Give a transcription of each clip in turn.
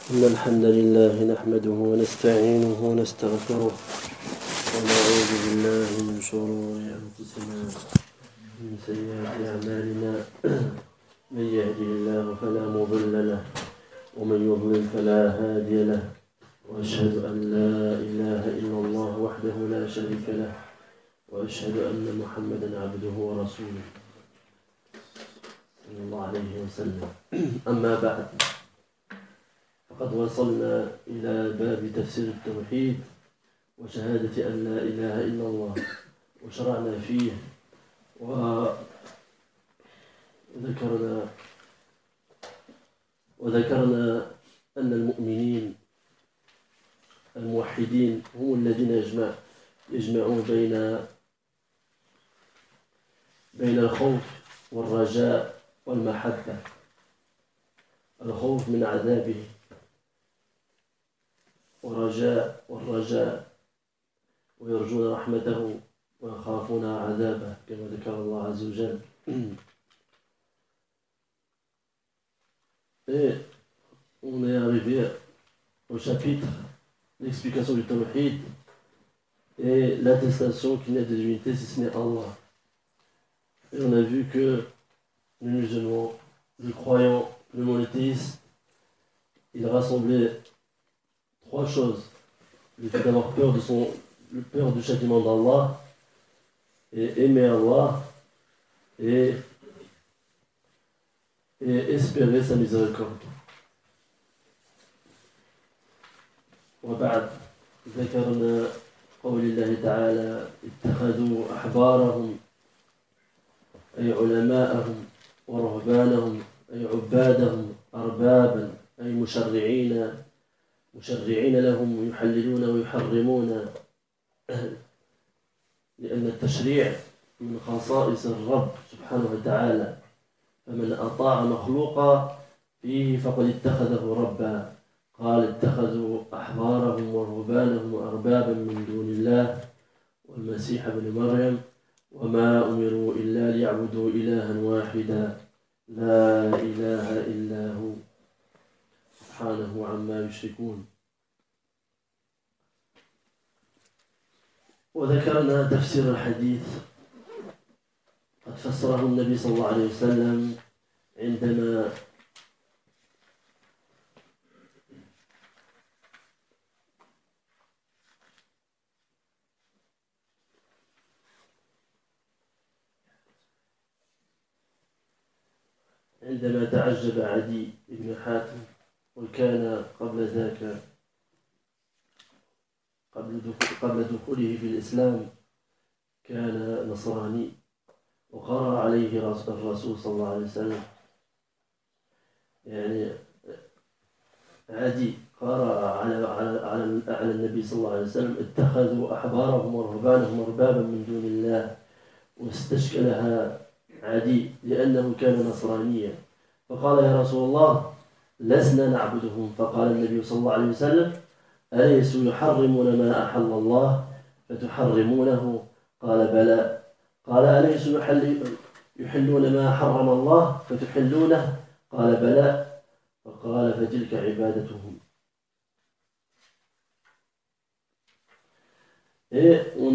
إن الحمد لله نحمده ونستعينه ونستغفره ونعوذ بالله من شرور أنفسنا ومن سيئات أعمالنا من يهده الله فلا مضل له ومن يضلل فلا هادي له وأشهد أن لا إله إلا الله وحده لا شريك له وأشهد أن محمدا عبده ورسوله صلى الله عليه وسلم. أما بعد، فقد وصلنا إلى باب تفسير التوحيد وشهادة أن لا إله إلا الله، وشرعنا فيه وذكرنا أن المؤمنين الموحدين هم الذين يجمعون بين الخوف والرجاء والمحبة. الخوف من عذابه والرجاء ويرجون رحمته ويخافون عذابه كما ذكر الله عز وجل. Et on est arrivé au chapitre l'explication du tawhid et l'attestation qu'il n'y a de divinité si ce n'est Allah. Et on a vu que le musulman, le croyant, le monothéiste, il rassemblait trois choses: le fait d'avoir peur du châtiment d'Allah, et aimer Allah, et espérer sa miséricorde. وبعد ذكرنا قول الله تعالى: اتخذوا أحبارهم أي علماءهم ورهبانهم أي عبادهم أربابا أي مشرعين لهم يحللون ويحرمون، لأن التشريع من خصائص الرب سبحانه وتعالى، فمن أطاع مخلوقا فيه فقد اتخذه ربا. قال: اتخذوا أحبارهم ورهبانهم أربابا من دون الله والمسيح ابن مريم وما أمروا إلا ليعبدوا إلها واحدا لا إله إلا هو سبحانه عما يشركون. وذكرنا تفسير الحديث قد فسره النبي صلى الله عليه وسلم عندما تعجب عدي بن حاتم، وكان قبل ذاك قبل دخوله في الإسلام كان نصراني، وقرأ عليه الرسول صلى الله عليه وسلم، يعني عدي قرأ على النبي صلى الله عليه وسلم: اتخذوا أحبارهم ورهبانهم أربابا من دون الله، واستشكلها عدي لأنه كان نصرانيا، فقال: يا رسول الله لسنا نعبدهم. فقال النبي صلى الله عليه وسلم: أليسوا يحرمون ما أحل الله فتحرمونه؟ قال: بلى. قال: أليسوا يحلون ما حرم الله فتحلونه؟ قال: بلى. فقال: فتلك عبادتهم. Et on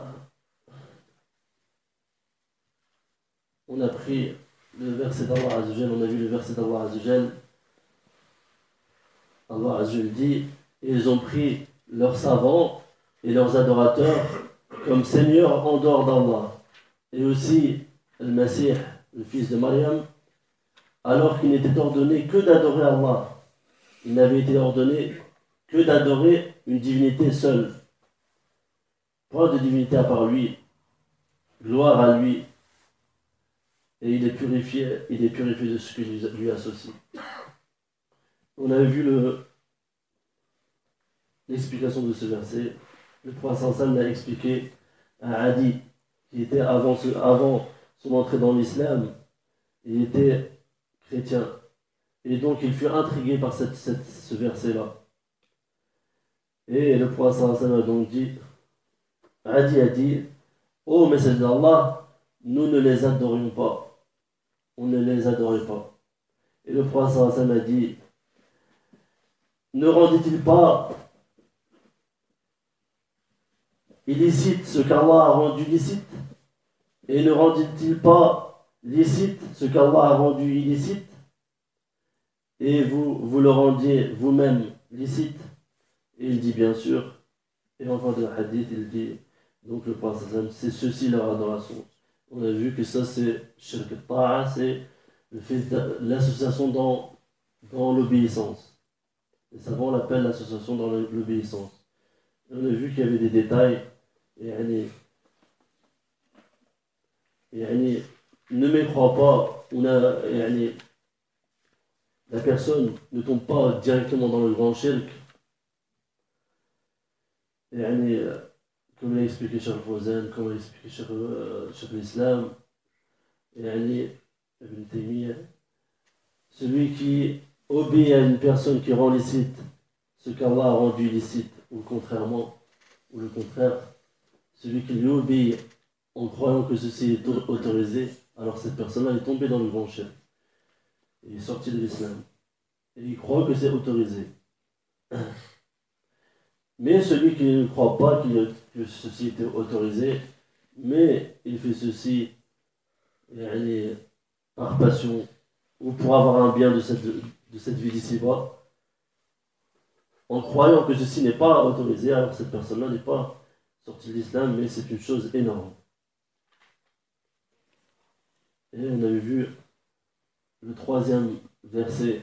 a pris le verset d'Allah Azza wa Jal, on a vu le verset d'Allah Azza wa Jal. Allah Azza wa Jal dit: ils ont pris leurs savants et leurs adorateurs comme seigneurs en dehors d'Allah, et aussi le Messie, le fils de Maryam, alors qu'il n'était ordonné que d'adorer Allah. Il n'avait été ordonné que d'adorer une divinité seule, pas de divinité à part lui, gloire à lui, et il est purifié de ce qui lui associe. On a vu l'explication de ce verset. Le prophète sallallahu l'a expliqué à Adi, qui était avant son entrée dans l'islam, il était chrétien, et donc il fut intrigué par ce verset-là. Et le prophète sallallahu a donc dit, Adi a dit: ô messager d'Allah, nous ne les adorions pas. On ne les adorait pas. Et le prophète sallallahu a dit: ne rendait-il pas illicite ce qu'Allah a rendu licite? Et ne rendit-il pas licite ce qu'Allah a rendu illicite? Et vous le rendiez vous-même licite? Et il dit bien sûr, et enfin dans le hadith, il dit, donc le prophète, c'est ceci leur adoration. On a vu que ça c'est shirk al-ta'a, c'est le fait l'association dans l'obéissance. Les savants l'appellent l'association dans l'obéissance. On a vu qu'il y avait des détails, et ne mécrois pas, la personne ne tombe pas directement dans le grand shirk. Comme l'a expliqué Cheikh Fawzan, comme l'a expliqué Cheikh l'Islam, Ibn Taymiyyah, celui qui obéit à une personne qui rend licite ce qu'Allah a rendu licite, ou le contraire, celui qui lui obéit en croyant que ceci est autorisé, alors cette personne-là est tombée dans le grand shirk. Il est sorti de l'islam. Et il croit que c'est autorisé. Mais celui qui ne croit pas que ceci était autorisé, mais il fait ceci par passion, ou pour avoir un bien de cette vie d'ici-bas, en croyant que ceci n'est pas autorisé, alors cette personne-là n'est pas sortie de l'islam, mais c'est une chose énorme. Et on avait vu le troisième verset.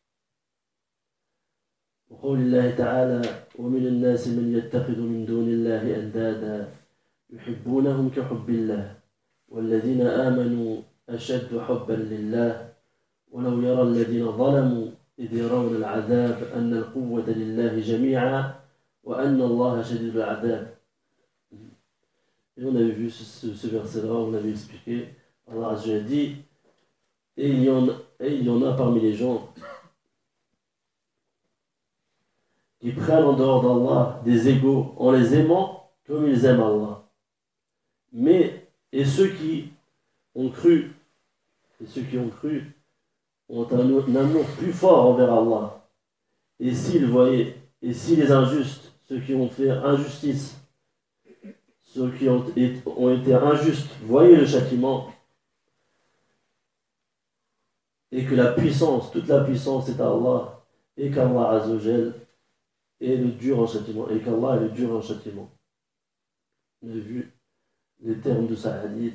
وقول الله تعالى ومن الناس من يتخذ من دون الله أندادا يحبونهم كحب الله والذين آمنوا أشد حبا لله ولو يرى الذين ظلموا إذ يرون العذاب أن القوة لله جميعا وأن الله شديد العذاب. Et on avait vu ce verset-là, on avait expliqué. Allah a dit, et il y en a parmi les gens qui prennent en dehors d'Allah des égaux en les aimant comme ils aiment Allah. Et ceux qui ont cru ont un amour plus fort envers Allah. Et s'ils voyaient, et si les injustes, ceux qui ont fait injustice, ceux qui ont été injustes, voyaient le châtiment, et que toute la puissance est à Allah, et qu'Allah Azzawajal est le dur en châtiment, et qu'Allah est le dur en châtiment. On a vu les termes de sa hadith.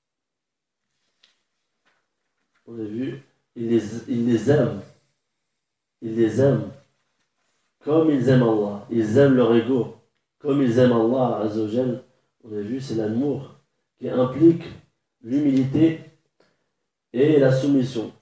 On a vu, il les aime. Ils les aiment comme ils aiment Allah. Ils aiment leur ego comme ils aiment Allah Azzawajal. On a vu, c'est l'amour qui implique l'humilité et la soumission.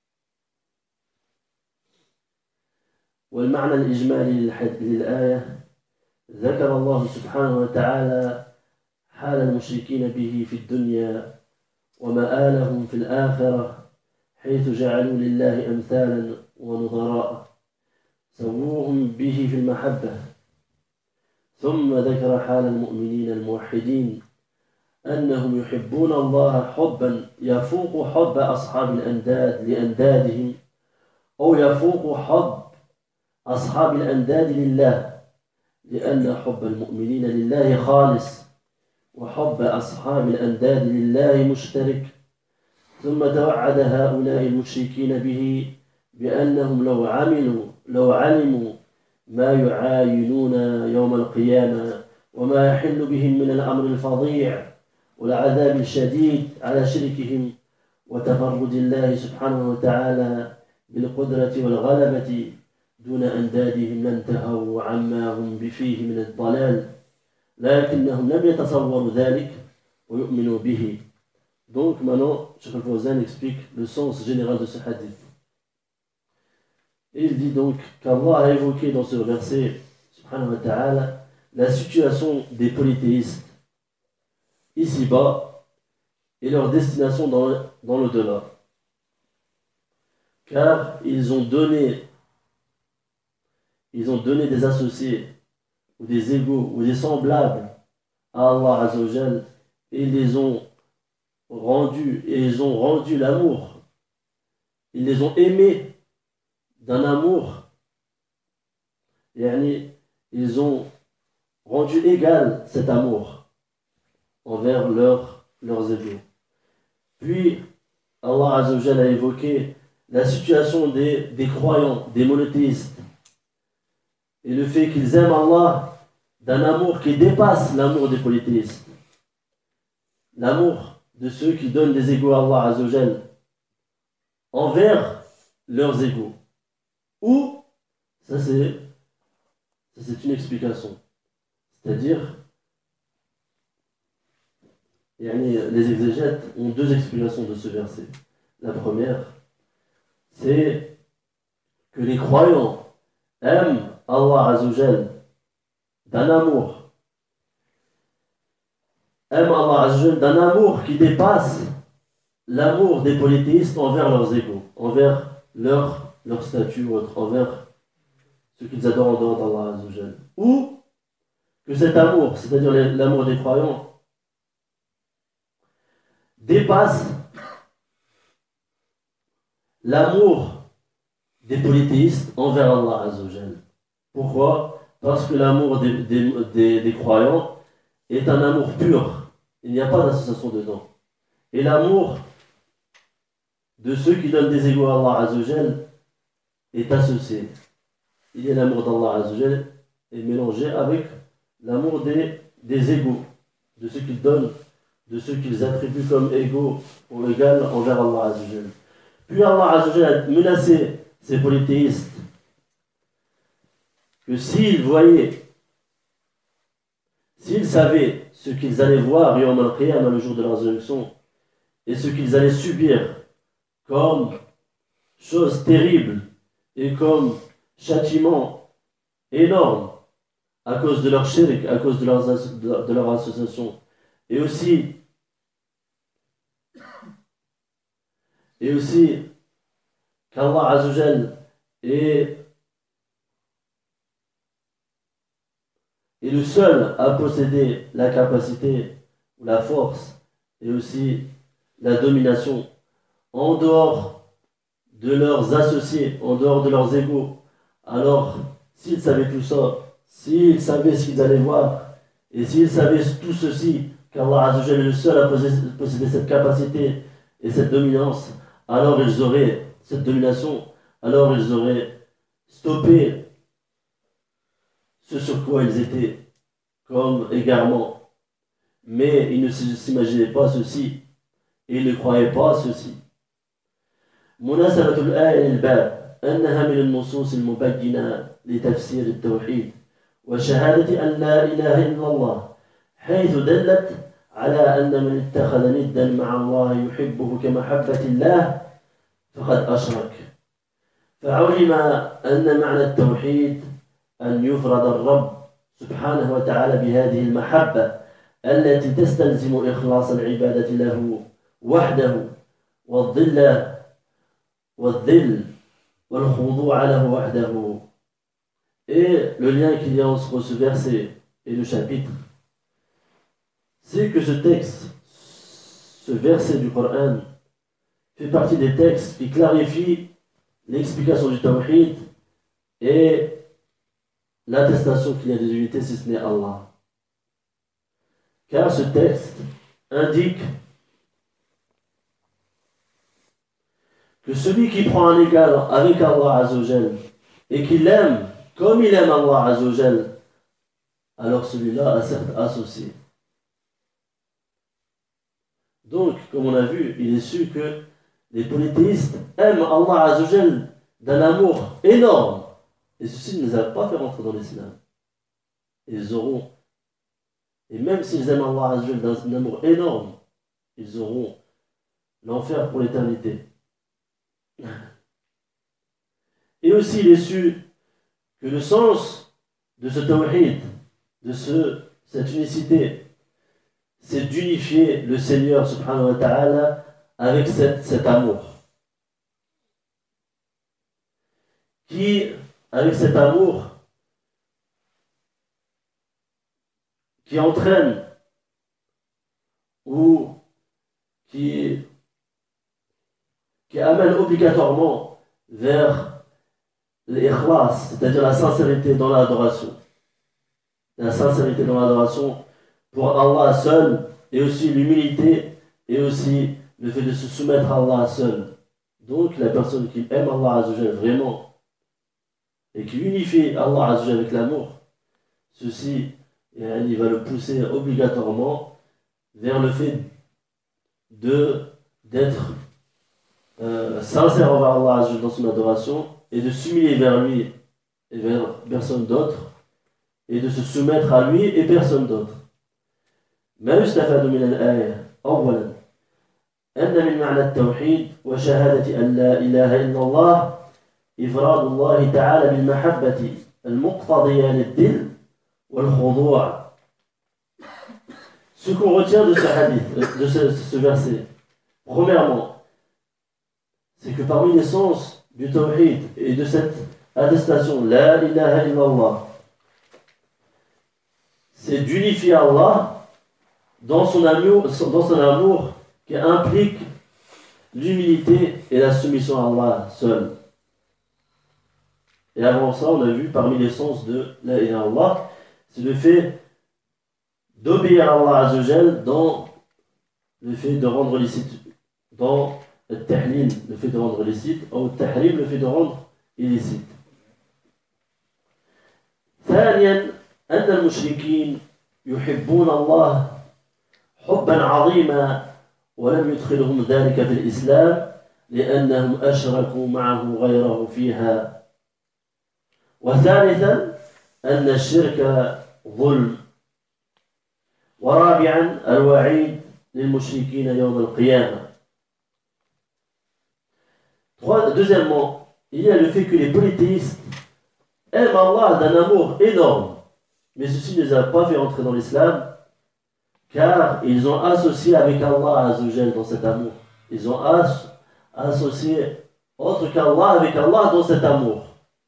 والمعنى الإجمالي للآية ذكر الله سبحانه وتعالى حال المشركين به في الدنيا ومآلهم في الآخرة حيث جعلوا لله أمثالا ونظراء سووهم به في المحبة ثم ذكر حال المؤمنين الموحدين أنهم يحبون الله حبا يفوق حب أصحاب الأنداد لأندادهم أو يفوق حب أصحاب الأنداد لله لأن حب المؤمنين لله خالص وحب أصحاب الأنداد لله مشترك ثم توعد هؤلاء المشركين به بأنهم لو علموا ما يعاينون يوم القيامة وما يحل بهم من الأمر الفظيع والعذاب الشديد على شركهم وتفرد الله سبحانه وتعالى بالقدرة والغلبة دون أندادهم لانتهوا عما هم فيه من الضلال لكنهم لم يتصوروا ذلك ويؤمنوا به. Donc maintenant, Cheikh Al-Fawzan explique le sens général de ce hadith. Et il dit donc qu'Allah a évoqué dans ce verset, subhanahu wa ta'ala, la situation des polythéistes ici-bas et leur destination dans l'au-delà. Car ils ont donné des associés ou des égaux ou des semblables à Allah Azzawajal et ils ont rendu l'amour. Ils les ont aimés d'un amour Ils ont rendu égal cet amour envers leurs égaux. Puis, Allah Azza wa Jalla a évoqué la situation des croyants, des monothéistes, et le fait qu'ils aiment Allah d'un amour qui dépasse l'amour des polythéistes, l'amour de ceux qui donnent des égaux à Allah Azza wa Jalla envers leurs égaux. Ou, ça c'est une explication, c'est-à-dire, les exégètes ont deux explications de ce verset. La première, c'est que les croyants aiment Allah Azza wa Jalla d'un amour, d'un amour qui dépasse l'amour des polythéistes envers leurs égaux, envers leur statut ou autre, envers ce qu'ils adorent en dehors d'Allah Azza wa Jalla. Ou que cet amour, c'est-à-dire l'amour des croyants, dépasse l'amour des polythéistes envers Allah Azza wa Jalla. Pourquoi? Parce que l'amour des croyants est un amour pur. Il n'y a pas d'association dedans. Et l'amour de ceux qui donnent des égaux à Allah Azza wa Jalla est associé. Il y a l'amour d'Allah Azza wa Jalla est mélangé avec l'amour des égaux, de ceux qu'ils donnent, de ceux qu'ils attribuent comme égaux ou égales envers Allah Azza wa Jalla. Puis Allah Azza wa Jalla a menacé ces polythéistes que s'ils savaient ce qu'ils allaient voir Yawm al-Qiyamah, le jour de la résurrection, et ce qu'ils allaient subir comme chose terrible et comme châtiment énorme à cause de leur shirk, à cause de leur association, et aussi qu'Allah Azza wa Jalla est le seul à posséder la capacité ou la force et aussi la domination en dehors de leurs associés, en dehors de leurs égaux. Alors, s'ils savaient tout ça, s'ils savaient ce qu'ils allaient voir, et s'ils savaient tout ceci, qu'Allah Azza wa Jalla est le seul à posséder cette capacité et cette dominance, alors ils auraient cette domination, alors ils auraient stoppé ce sur quoi ils étaient comme égarement. Mais ils ne s'imaginaient pas ceci, et ils ne croyaient pas ceci. مناسبة الآية للباب أنها من النصوص المبينة لتفسير التوحيد وشهادة أن لا إله إلا الله، حيث دلت على أن من اتخذ ندا مع الله يحبه كمحبة الله فقد أشرك. فعلم أن معنى التوحيد أن يفرد الرب سبحانه وتعالى بهذه المحبة التي تستلزم إخلاص العبادة له وحده والذل والخضوع له وحده. Et le lien qu'il y a entre ce verset et le chapitre, c'est que ce verset du Coran fait partie des textes qui clarifient l'explication du tawhid et l'attestation qu'il y a des unités si ce n'est Allah. Car ce texte indique que celui qui prend un égal avec Allah Azza wa Jalla et qui l'aime comme il aime Allah Azza wa Jalla, alors celui-là a certes associé. Donc, comme on a vu, il est su que les polythéistes aiment Allah Azza wa Jalla d'un amour énorme. Et ceci ne les a pas fait rentrer dans l'islam. Et même s'ils aiment Allah Azza wa Jalla d'un amour énorme, ils auront l'enfer pour l'éternité. Et aussi, il est su que le sens de ce tawhid, de cette unicité, c'est d'unifier le Seigneur subhanahu wa ta'ala avec cet amour. Avec cet amour qui entraîne ou qui amène obligatoirement vers l'ikhlas, c'est-à-dire la sincérité dans l'adoration. La sincérité dans l'adoration pour Allah seul, et aussi l'humilité, et aussi le fait de se soumettre à Allah seul. Donc la personne qui aime Allah Azzawajal vraiment, et qui unifie Allah Azzawajal avec l'amour, ceci, il va le pousser obligatoirement vers le fait d'être sincère envers Allah Azzawajal dans son adoration, et de s'humilier vers lui et vers personne d'autre, et de se soumettre à lui et personne d'autre. ما يستفاد من الآية أولا أن من معنى التوحيد وشهادة أن لا إله إلا الله إفراد الله تعالى بالمحبة المقتضية للدل والخضوع. Ce qu'on retient de ce hadith, de ce verset, premièrement, c'est que parmi les sens du tawhid et de cette attestation La ilaha illallah, c'est d'unifier Allah dans son amour qui implique l'humilité et la soumission à Allah seul. Et avant ça, on a vu parmi les sens de La ilaha illallah, c'est le fait d'obéir à Allah Azzawajal dans le fait de rendre licite, dans le tahlil, le fait de rendre licite, ou le tahrim, le fait de rendre illicite. ثانيا أن المشركين يحبون الله حبا عظيما ولم يدخلهم ذلك في الإسلام لأنهم أشركوا معه غيره فيها. وثالثا أن الشرك ظلم. ورابعا الوعيد للمشركين يوم القيامة. Deuxièmement, il y a le fait que les polythéistes aiment Allah d'un amour énorme, mais ceci ne les a pas fait entrer dans l'islam, car ils ont associé avec Allah Azzawajal dans cet amour. Ils ont associé autre qu'Allah avec Allah dans cet amour.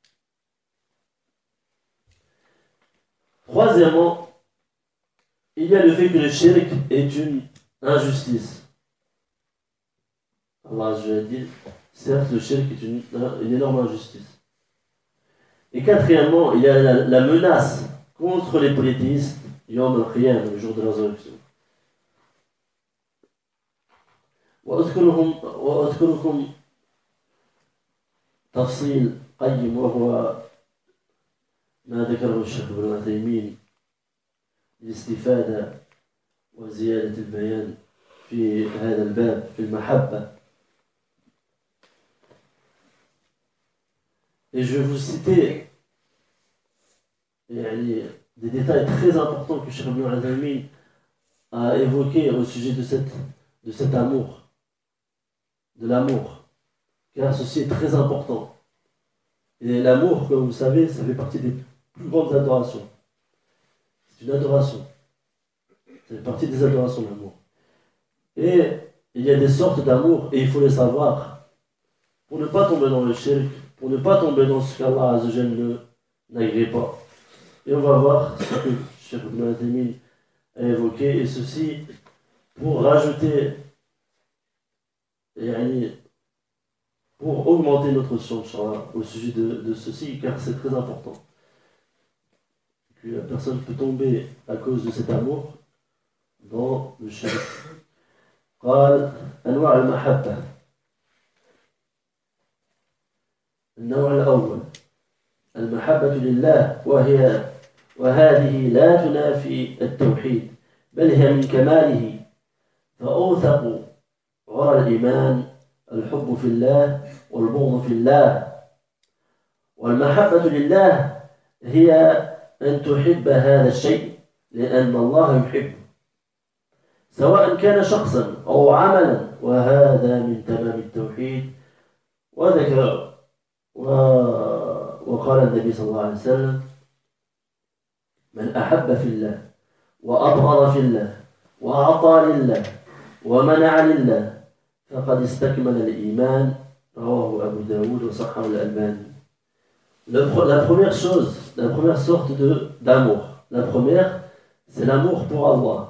Troisièmement, il y a le fait que le shirk est une injustice. Allah Azzawajal dit, certes, le shirk est une énorme injustice. Et quatrièmement, il y a la menace contre les polythéistes, Yom al-Qiyam, le jour de la résurrection. وأذكركم تفصيل قيم وهو ما ذكره الشيخ ابن عثيمين للاستفادة وزيادة البيان في هذا الباب في المحبة. Et je vais vous citer des détails très importants que Cheikh Ibn Uthaymin a évoqués au sujet de cet amour, de l'amour, car ceci est très important. Et l'amour, comme vous savez, ça fait partie des plus grandes adorations. C'est une adoration. Ça fait partie des adorations, l'amour. Et il y a des sortes d'amour, et il faut les savoir, pour ne pas tomber dans le shirk, pour ne pas tomber dans ce qu'Allah Azzawajal n'agrée pas. Et on va voir ce que Cheikh Ibn Uthaymin a évoqué, et ceci pour rajouter, pour augmenter notre science au sujet de ceci, car c'est très important. Que la personne peut tomber à cause de cet amour dans le shirk. قال أنواع المحبة. النوع الأول المحبة لله وهذه لا تنافي التوحيد بل هي من كماله فأوثق غرى الإيمان الحب في الله والبغض في الله. والمحبة لله هي أن تحب هذا الشيء لأن الله يحبه سواء كان شخصا أو عملا وهذا من تمام التوحيد. وقال النبي صلى الله عليه وسلم من أحب في الله وأبغض في الله وأعطى لله ومنع لله فقد استكمل الإيمان. رواه أبو داود وصححه الألباني. La première chose, la première sorte d'amour, la première, c'est l'amour pour Allah.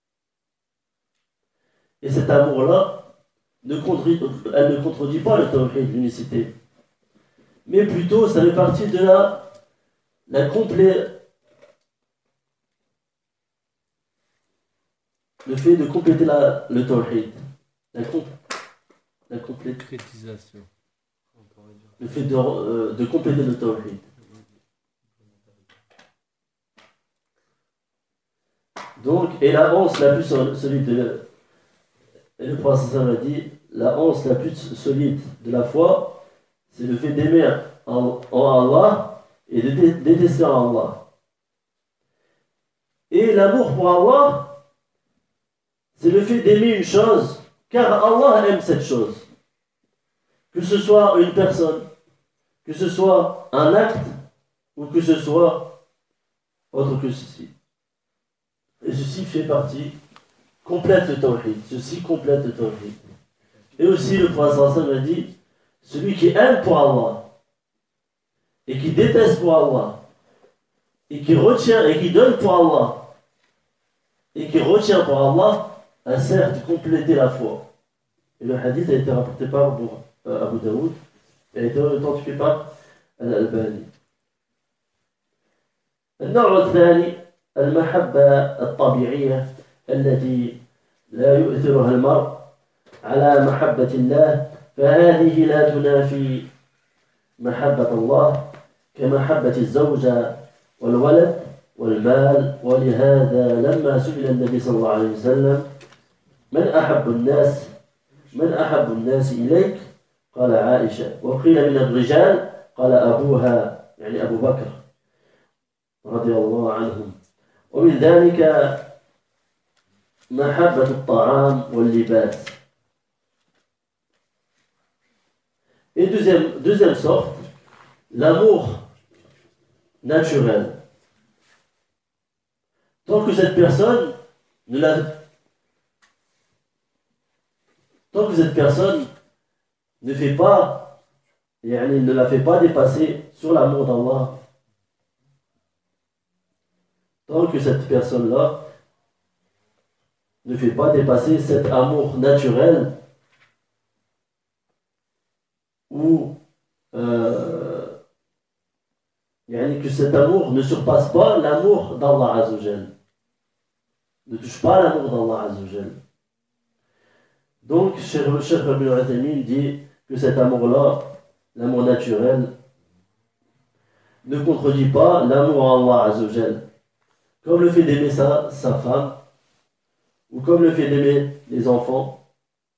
Et cet amour-là, elle ne contredit pas le tawhid, l'unicité. mais plutôt ça fait partie de la le fait de compléter le tawhid. La concrétisation. Le fait de compléter le tawhid. Donc, et la hanse la plus solide et le prophète a dit, la hanse la plus solide de la foi, c'est le fait d'aimer en Allah et de détester en Allah. Et l'amour pour Allah, c'est le fait d'aimer une chose, car Allah aime cette chose. Que ce soit une personne, que ce soit un acte, ou que ce soit autre que ceci. Et ceci fait partie, complète le tawhid. Ceci complète le tawhid. Et aussi le prophète a dit, celui qui aime pour Allah, et qui déteste pour Allah, et qui retient et qui donne pour Allah, et qui retient pour Allah, a certes complété la foi. Et le hadith a été rapporté par Abu Daoud, et a été authentifié par Al-Albani. النوع الثاني المحبة الطبيعية التي لا يؤثرها المرء على محبة الله، فهذه لا تنافي محبة الله كمحبة الزوجة والولد والمال. ولهذا لما سئل النبي صلى الله عليه وسلم من أحب الناس إليك؟ قال عائشة. وقيل من الرجال؟ قال أبوها، يعني أبو بكر رضي الله عنهم. ومن ذلك محبة الطعام واللباس. Et deuxième sorte, l'amour naturel. Tant que cette personne ne fait pas, ne la fait pas dépasser sur l'amour d'Allah, tant que cette personne-là ne fait pas dépasser cet amour naturel ou que cet amour ne surpasse pas l'amour d'Allah Azzawajal, ne touche pas l'amour d'Allah Azzawajal. Donc, Cheikh Ibn Uthaymin dit que cet amour-là, l'amour naturel, ne contredit pas l'amour à Allah Azzawajal, comme le fait d'aimer sa femme, ou comme le fait d'aimer les enfants.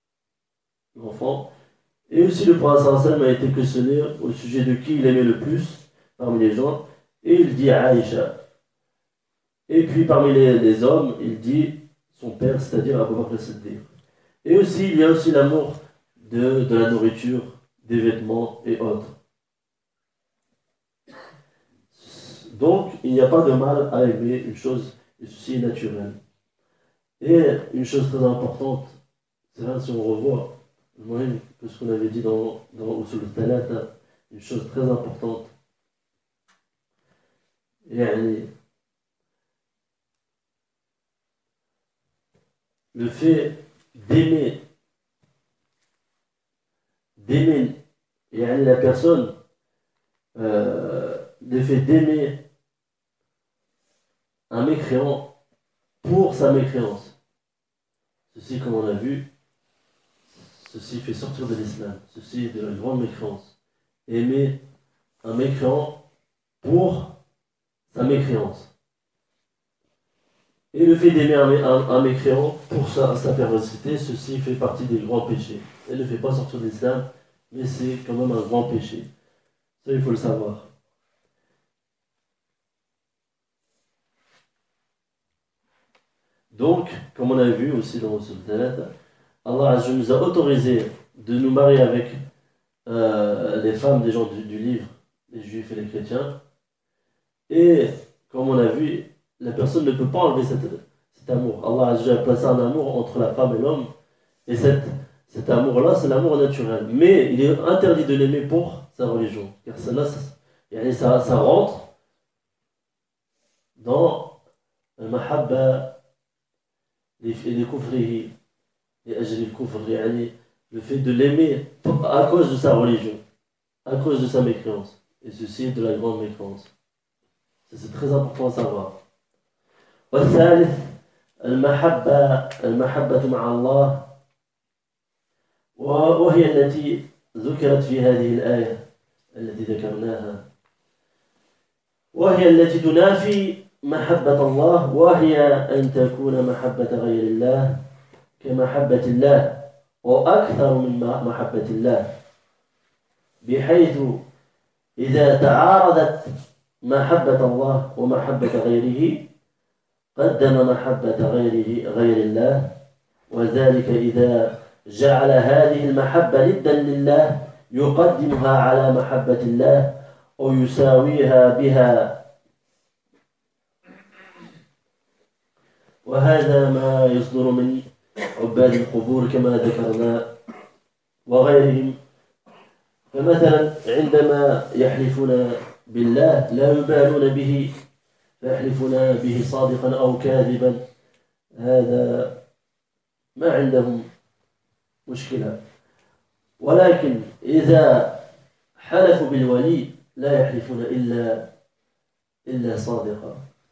Et aussi le prophète sallam a été questionné au sujet de qui il aimait le plus parmi les gens, et il dit Aïcha. Et puis parmi les hommes, il dit son père, c'est-à-dire Abu Bakr as-Siddiq. Et aussi, il y a aussi l'amour de la nourriture, des vêtements et autres. Donc, il n'y a pas de mal à aimer une chose, et ceci est naturel. Et une chose très importante, c'est là si on revoit que ce qu'on avait dit dans Usul al-Thalatha, une chose très importante. Le fait d'aimer la personne, le fait d'aimer un mécréant pour sa mécréance. Ceci, comme on a vu, ceci fait sortir de l'islam. Ceci est de la grande mécréance. Aimer un mécréant pour sa mécréance. Et le fait d'aimer un mécréant pour sa perversité, ceci fait partie des grands péchés. Elle ne fait pas sortir de l'islam, mais c'est quand même un grand péché. Ça, il faut le savoir. Donc, comme on a vu aussi dans le Sultanat, Allah nous a autorisé de nous marier avec les femmes des gens du livre, les juifs et les chrétiens. Et comme on a vu, la personne ne peut pas enlever cet amour. Allah a placé un amour entre la femme et l'homme. Et cet amour-là, c'est l'amour naturel. Mais il est interdit de l'aimer pour sa religion. Car celle-là, ça rentre dans le mahabba les kufrihi, les ajri al-kufr, le fait de l'aimer à cause de sa religion. à cause de sa mécréance. Et ceci est de la grande mécréance. C'est très important à savoir. والثالث المحبة مع الله وهي التي ذكرت في هذه الآية التي ذكرناها وهي التي تنافي محبة الله وهي أن تكون محبة غير الله كمحبة الله وأكثر من محبة الله بحيث إذا تعارضت محبة الله ومحبة غيره قدم محبة غير الله وذلك إذا جعل هذه المحبة ندا لله يقدمها على محبة الله ويساويها بها وهذا ما يصدر من عباد القبور كما ذكرنا وغيرهم فمثلا عندما يحلفون بالله لا يبالون به فيحلفون به صادقا أو كاذبا هذا ما عندهم مشكلة ولكن إذا حلفوا بالولي لا يحلفون إلا صادقا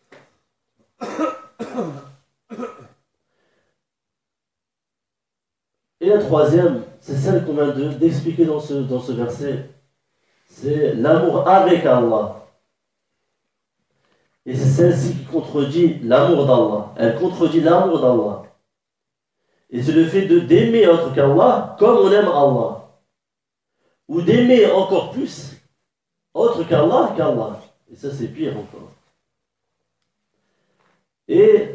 Et la troisième, c'est celle qu'on vient d'expliquer dans ce verset, c'est l'amour avec Allah. Et c'est celle-ci qui contredit l'amour d'Allah. Elle contredit l'amour d'Allah. Et c'est le fait d'aimer autre qu'Allah comme on aime Allah. Ou d'aimer encore plus autre qu'Allah. Et ça c'est pire encore. Et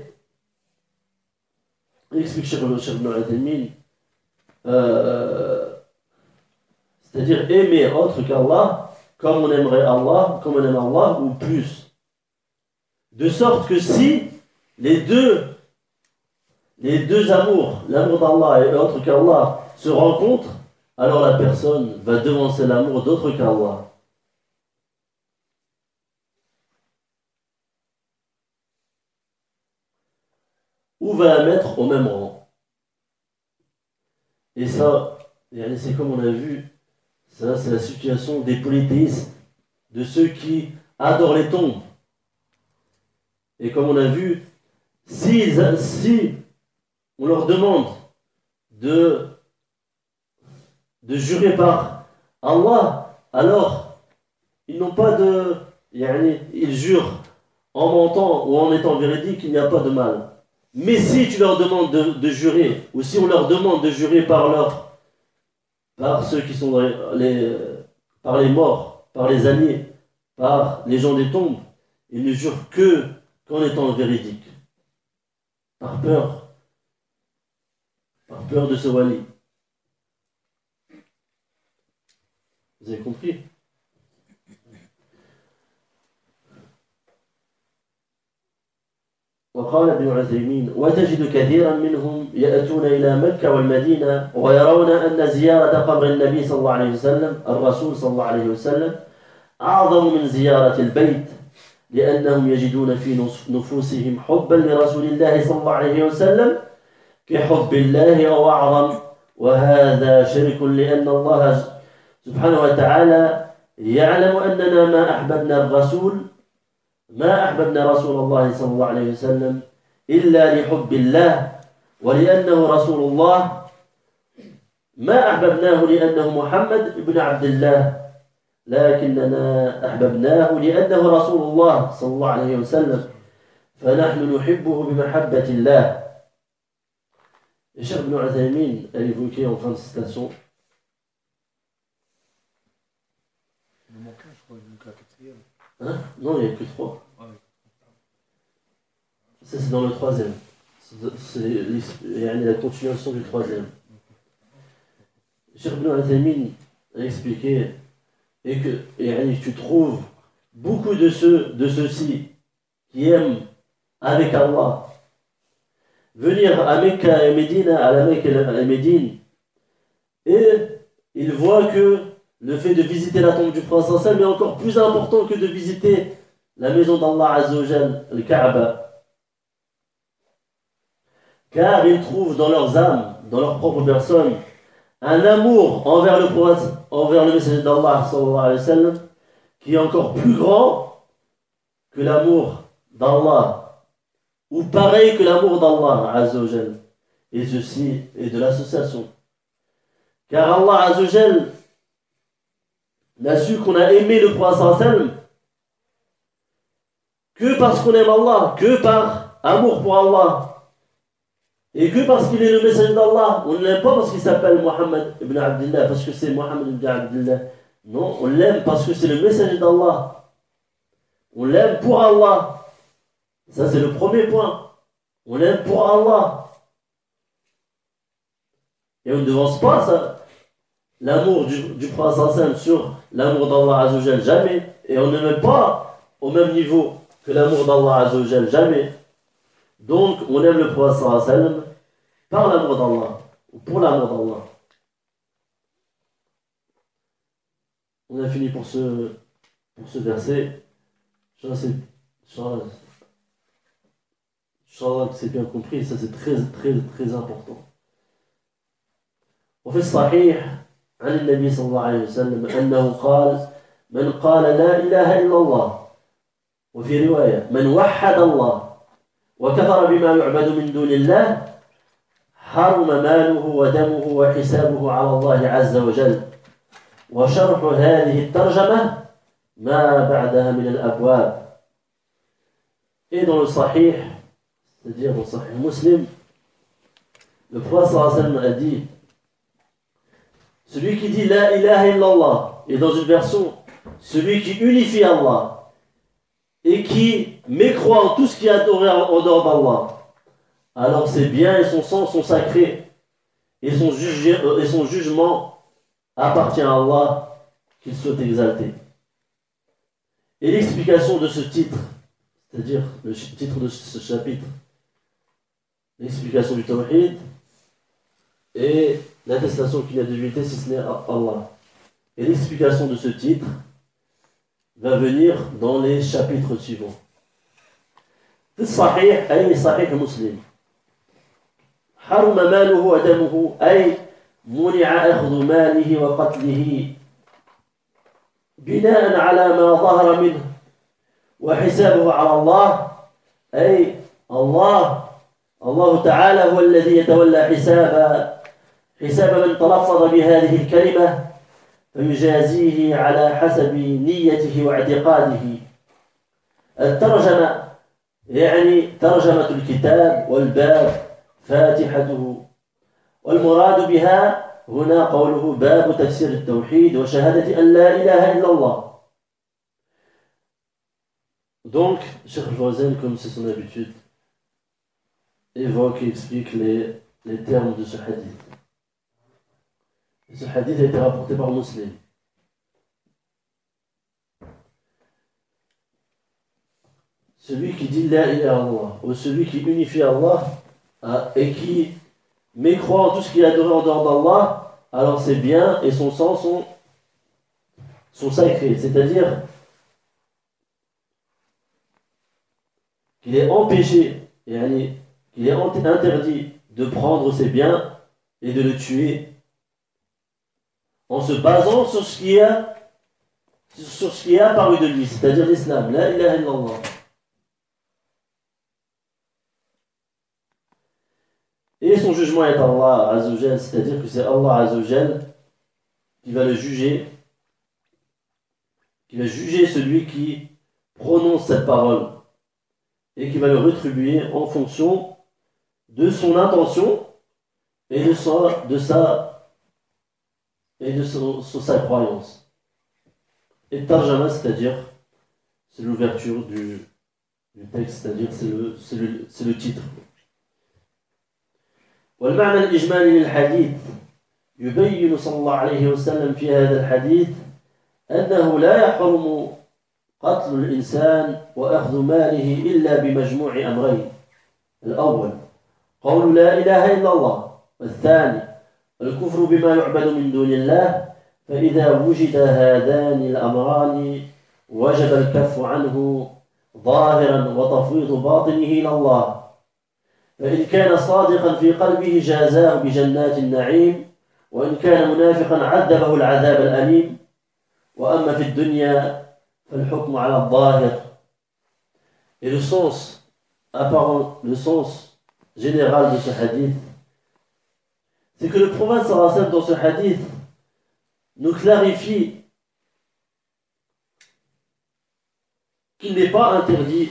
explique Cheikh Ibn Uthaymin, c'est-à-dire aimer autre qu'Allah comme on aimerait Allah, comme on aime Allah ou plus. De sorte que si les deux amours, l'amour d'Allah et l'autre qu'Allah, se rencontrent, alors la personne va devancer l'amour d'autre qu'Allah. Ou va la mettre au même rang. Et ça, c'est comme on a vu, ça c'est la situation des polythéistes, de ceux qui adorent les tombes. Et comme on a vu, si on leur demande de jurer par Allah, alors ils n'ont pas de... ils jurent en mentant ou en étant véridiques, il n'y a pas de mal. Mais si tu leur demandes de jurer, ou si on leur demande de jurer par ceux qui sont par les morts, par les alliés, par les gens des tombes, ils ne jurent qu'en étant véridiques. Par peur de ce wali. Vous avez compris? وقال ابن عثيمين وتجد كثيرا منهم يأتون إلى مكة والمدينة ويرون أن زيارة قبر النبي صلى الله عليه وسلم الرسول صلى الله عليه وسلم أعظم من زيارة البيت لأنهم يجدون في نفوسهم حبا لرسول الله صلى الله عليه وسلم كحب الله أو أعظم وهذا شرك لأن الله سبحانه وتعالى يعلم أننا ما أحببنا رسول الله صلى الله عليه وسلم إلا لحب الله ولأنه رسول الله ما أحببناه لأنه محمد بن عبد الله لكننا أحببناه لأنه رسول الله صلى الله عليه وسلم فنحن نحبه بمحبة الله. Et Cheikh Ibn Uthaymin a évoqué en fin de citation. Il nous manque un, je crois, il manque la quatrième. Hein? Non, il n'y a que 3. Ça, c'est dans le 3e. C'est la continuation du 3e. Cheikh Ibn Uthaymin a expliqué et que tu trouves beaucoup de ceux-ci qui aiment avec Allah venir à Mecca et Médine, à la Mecque et à Médine, et ils voient que le fait de visiter la tombe du Prophète sallallahu alayhi wa sallam est encore plus important que de visiter la maison d'Allah Azza wa Jal, le Kaaba. Car ils trouvent dans leurs âmes, dans leur propre personne, un amour envers le messager d'Allah sallallahu alayhi wa sallam, qui est encore plus grand que l'amour d'Allah, ou pareil que l'amour d'Allah azza wa jal. Et ceci est de l'association. Car Allah azza wa jal n'a su qu'on a aimé le prophète sallallahu alayhi wa sallam que parce qu'on aime Allah, que par amour pour Allah. Et que parce qu'il est le messager d'Allah, on ne l'aime pas parce qu'il s'appelle Mohammed ibn Abdullah, parce que c'est Mohammed ibn Abdullah. Non, on l'aime parce que c'est le messager d'Allah. On l'aime pour Allah. Ça, c'est le premier point. On l'aime pour Allah. Et on ne devance pas ça, l'amour du prophète sur l'amour d'Allah Azzawajal, jamais. Et on ne met pas au même niveau que l'amour d'Allah Azzawajal, jamais. Donc, on aime le prophète par l'amour d'Allah, ou pour l'amour d'Allah. On a fini pour ce verset. Inch'Allah que c'est bien compris, ça c'est très très très important. وفي الصحيح عن النبي صلى الله عليه وسلم أنه قال من قال لا إله إلا الله، وفي رواية من وحد الله وكفر بما يعبد من دون الله حرم ماله ودمه وحسابه على الله عز وجل. وشرح هذه الترجمة ما بعدها من الأبواب. Et dans le Sahih, c'est-à-dire dans le Sahih Muslim, le prophète sallallahu alayhi wa sallam a dit: celui qui dit la ilaha illallah, et dans une version, celui qui unifie Allah et qui mécroit en tout ce qui est adoré en dehors d'Allah, alors ses biens et son sang sont sacrés, et son jugement appartient à Allah, qu'il soit exalté. Et l'explication de ce titre, c'est-à-dire le titre de ce chapitre, l'explication du tawhid et l'attestation qu'il n'y a de divinité si ce n'est Allah. Et l'explication de ce titre va venir dans les chapitres suivants. في الصحيح أي صحيح مسلم حرم ماله ودمه أي منع أخذ ماله وقتله بناء على ما ظهر منه وحسابه على الله، أي الله تعالى هو الذي يتولى حساب من تلفظ بهذه الكلمة فيجازيه على حسب نيته واعتقاده. الترجمة يعني ترجمة الكتاب والباب فاتحته، والمراد بها هنا قوله باب تفسير التوحيد وشهادة أن لا إله إلا الله. Donc, Cheikh Al-Fawzan, comme c'est son habitude, évoque et explique les termes de ce hadith. Et ce hadith a été rapporté par Muslim. Celui qui dit la ilaha illallah, ou celui qui unifie Allah et qui mécroit en tout ce qui est adoré en dehors d'Allah, alors ses biens et son sang sont sacrés. C'est-à-dire qu'il est empêché, qu'il est interdit de prendre ses biens et de le tuer en se basant sur ce qui est apparu de lui, c'est-à-dire l'islam, la ilaha illallah. Et son jugement est Allah Azzawajal, c'est-à-dire que c'est Allah Azzawajal qui va le juger, qui va juger celui qui prononce cette parole et qui va le rétribuer en fonction de son intention et de sa croyance. Et tarjama, c'est-à-dire, c'est l'ouverture du texte, c'est-à-dire c'est le titre. والمعنى الإجمالي للحديث يبين صلى الله عليه وسلم في هذا الحديث أنه لا يحرم قتل الإنسان وأخذ ماله إلا بمجموع أمرين: الأول قول لا إله إلا الله، والثاني الكفر بما يعبد من دون الله. فإذا وجد هذان الأمران وجب الكف عنه ظاهرا وتفويض باطنه إلى الله. فإن كان صادقا في قلبه جازاه بجنات النعيم، وإن كان منافقا عذبه العذاب الأليم وأما في الدنيا فالحكم على الظاهر. Et le sens apparent, le sens général de ce hadith, c'est que le prophète sallallahu alayhi wa sallam dans ce hadith nous clarifie qu'il n'est pas interdit,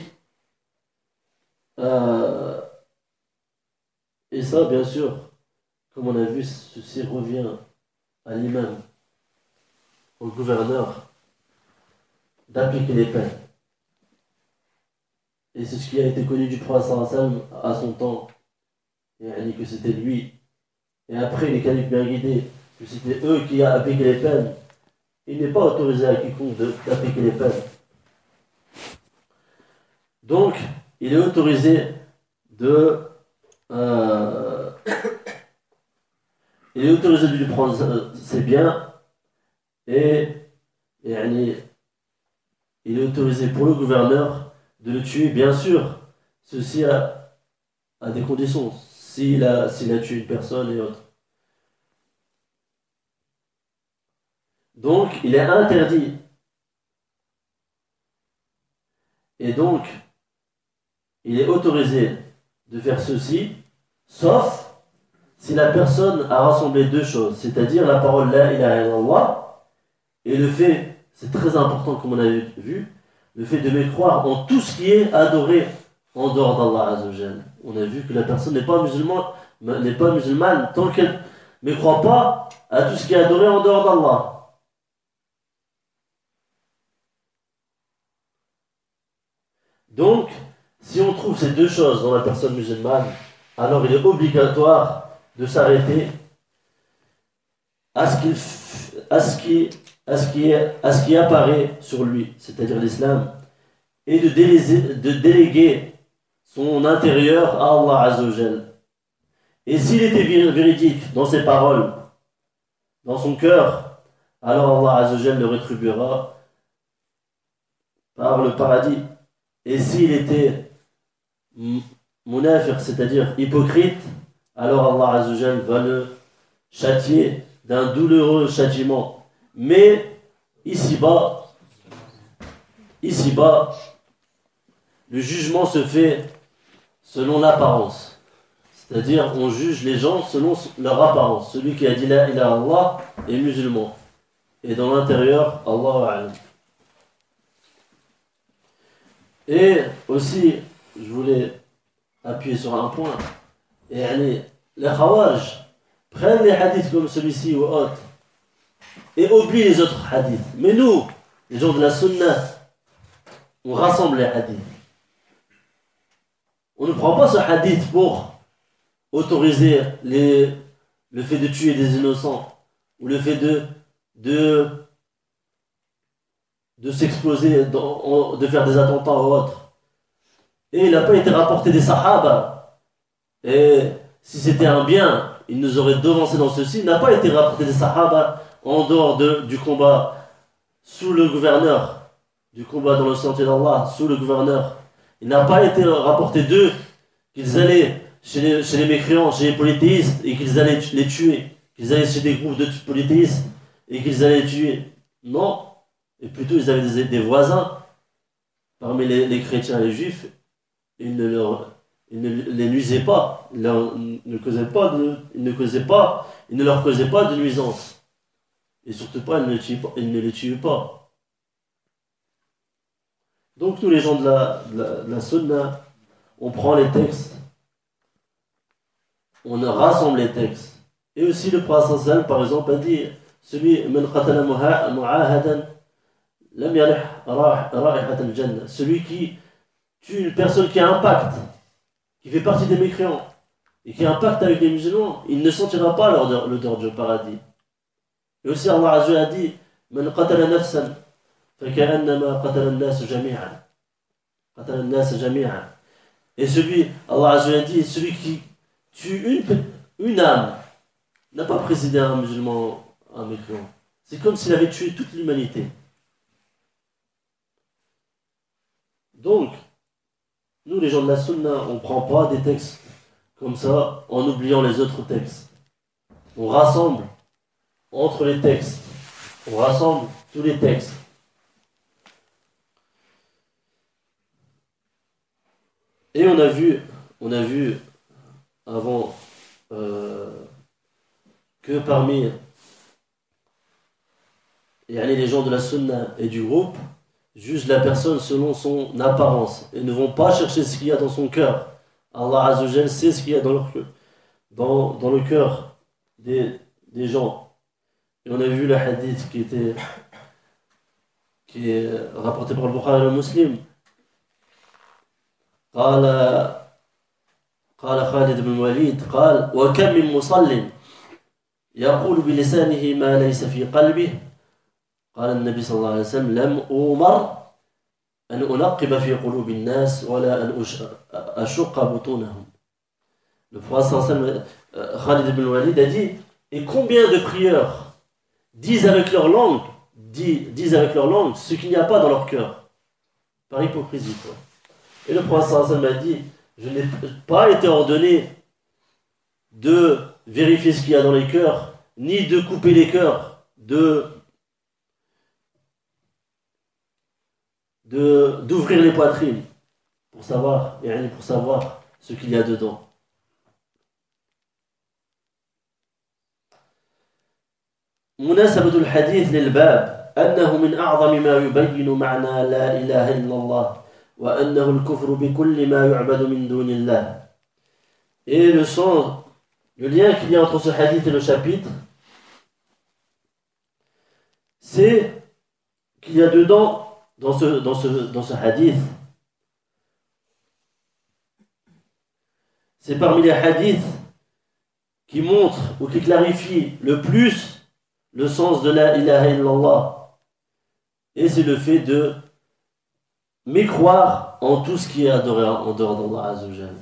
et ça bien sûr, comme on a vu, ceci revient à l'imam, au gouverneur, d'appliquer les peines. Et c'est ce qui a été connu du prophète sallallahu alayhi wa sallam à son temps, et que c'était lui. Et après les califes bien guidés, que c'était eux qui ont appliqué les peines. Il n'est pas autorisé à quiconque d'appliquer les peines. Donc, il est autorisé de lui prendre ses biens et il est autorisé pour le gouverneur de le tuer, bien sûr. Ceci à des conditions. S'il a tué une personne et autres. Donc, il est interdit. Et donc, il est autorisé de faire ceci, sauf si la personne a rassemblé deux choses, c'est-à-dire la parole La ilaha illallah et le fait, c'est très important comme on avait vu, le fait de mécroire en tout ce qui est adoré en dehors d'Allah Azzawajal. On a vu que la personne n'est pas musulmane tant qu'elle ne croit pas à tout ce qui est adoré en dehors d'Allah. Donc, si on trouve ces deux choses dans la personne musulmane, alors il est obligatoire de s'arrêter à ce qui apparaît sur lui, c'est-à-dire l'islam, et de déléguer son intérieur à Allah Azzawajal. Et s'il était véridique dans ses paroles, dans son cœur, alors Allah Azzawajal le rétribuera par le paradis. Et s'il était munafiq, c'est-à-dire hypocrite, alors Allah Azzawajal va le châtier d'un douloureux châtiment. Mais ici-bas, le jugement se fait selon l'apparence. C'est-à-dire, on juge les gens selon leur apparence. Celui qui a dit La ilaha illallah est musulman. Et dans l'intérieur, Allahu a'lam. Et aussi, je voulais appuyer sur un point. Et les Khawarij prennent les hadiths comme celui-ci ou autre et oublient les autres hadiths. Mais nous, les gens de la Sunna, on rassemble les hadiths. On ne prend pas ce hadith pour autoriser le fait de tuer des innocents ou le fait de s'exploser, de faire des attentats ou autres. Et il n'a pas été rapporté des Sahaba. Et si c'était un bien, il nous aurait devancé dans ceci. Il n'a pas été rapporté des Sahaba en dehors du combat sous le gouverneur, du combat dans le sentier d'Allah, sous le gouverneur. Il n'a pas été rapporté d'eux qu'ils allaient chez les mécréants, chez les polythéistes, et qu'ils allaient les tuer. Qu'ils allaient chez des groupes de polythéistes et qu'ils allaient les tuer. Non. Et plutôt, ils avaient des voisins parmi les chrétiens et les juifs. Ils ne les nuisaient pas. Ils ne leur causaient pas de nuisance. Et surtout pas, ils ne les tuaient pas. Donc, nous, les gens de la Sunna, on prend les textes, on rassemble les textes. Et aussi, le prophète sallallahu par exemple, a dit celui man qatala mu'ahadan lam yarih ra'ihat al-jannah, celui qui tue une personne qui a un pacte, qui fait partie des mécréants et qui a un pacte avec les musulmans, il ne sentira pas l'odeur du paradis. Et aussi Allah Azza a dit man qatala nafsan faka'annama qatala an-nas jami'an. Qatala an-nas jami'an. Et Allah Azza a dit celui qui tue une âme n'a pas présidé un musulman, un mécréant. C'est comme s'il avait tué toute l'humanité. Donc, nous les gens de la Sunna, on ne prend pas des textes comme ça en oubliant les autres textes. On rassemble entre les textes. On rassemble tous les textes. Et on a vu avant que parmi les gens de la sunna et du groupe jugent la personne selon son apparence et ne vont pas chercher ce qu'il y a dans son cœur. Allah Azza wa Jal sait ce qu'il y a dans le cœur des gens. Et on a vu le hadith qui est rapporté par le Bukhari et le Muslim. قال خالد بن الوليد قال وكم من مصل يقول بلسانه ما ليس في قلبه قال النبي صلى الله عليه وسلم لم أؤمر أن أنقب في قلوب الناس ولا أن أشق بطونهم. Le prophète Khalid ibn Walid a dit, et combien de prieurs disent avec leur langue ce qu'il n'y a pas dans leur cœur, par hypocrisie quoi. Et le prophète m'a dit, je n'ai pas été ordonné de vérifier ce qu'il y a dans les cœurs, ni de couper les cœurs, d'ouvrir les poitrines pour savoir ce qu'il y a dedans. مناسبة الحديث للباب أنه من أعظم ما يبين معنى لا إله إلا الله وأنه الكفر بكل ما يعبد من دون الله. Et le lien qu'il y a entre ce hadith et le chapitre, c'est qu'il y a dedans, dans ce hadith, c'est parmi les hadiths qui montrent ou qui clarifient le plus le sens de la ilaha illallah. Et c'est le fait de mécroire en tout ce qui est adoré en dehors d'Allah Azza wa Jal.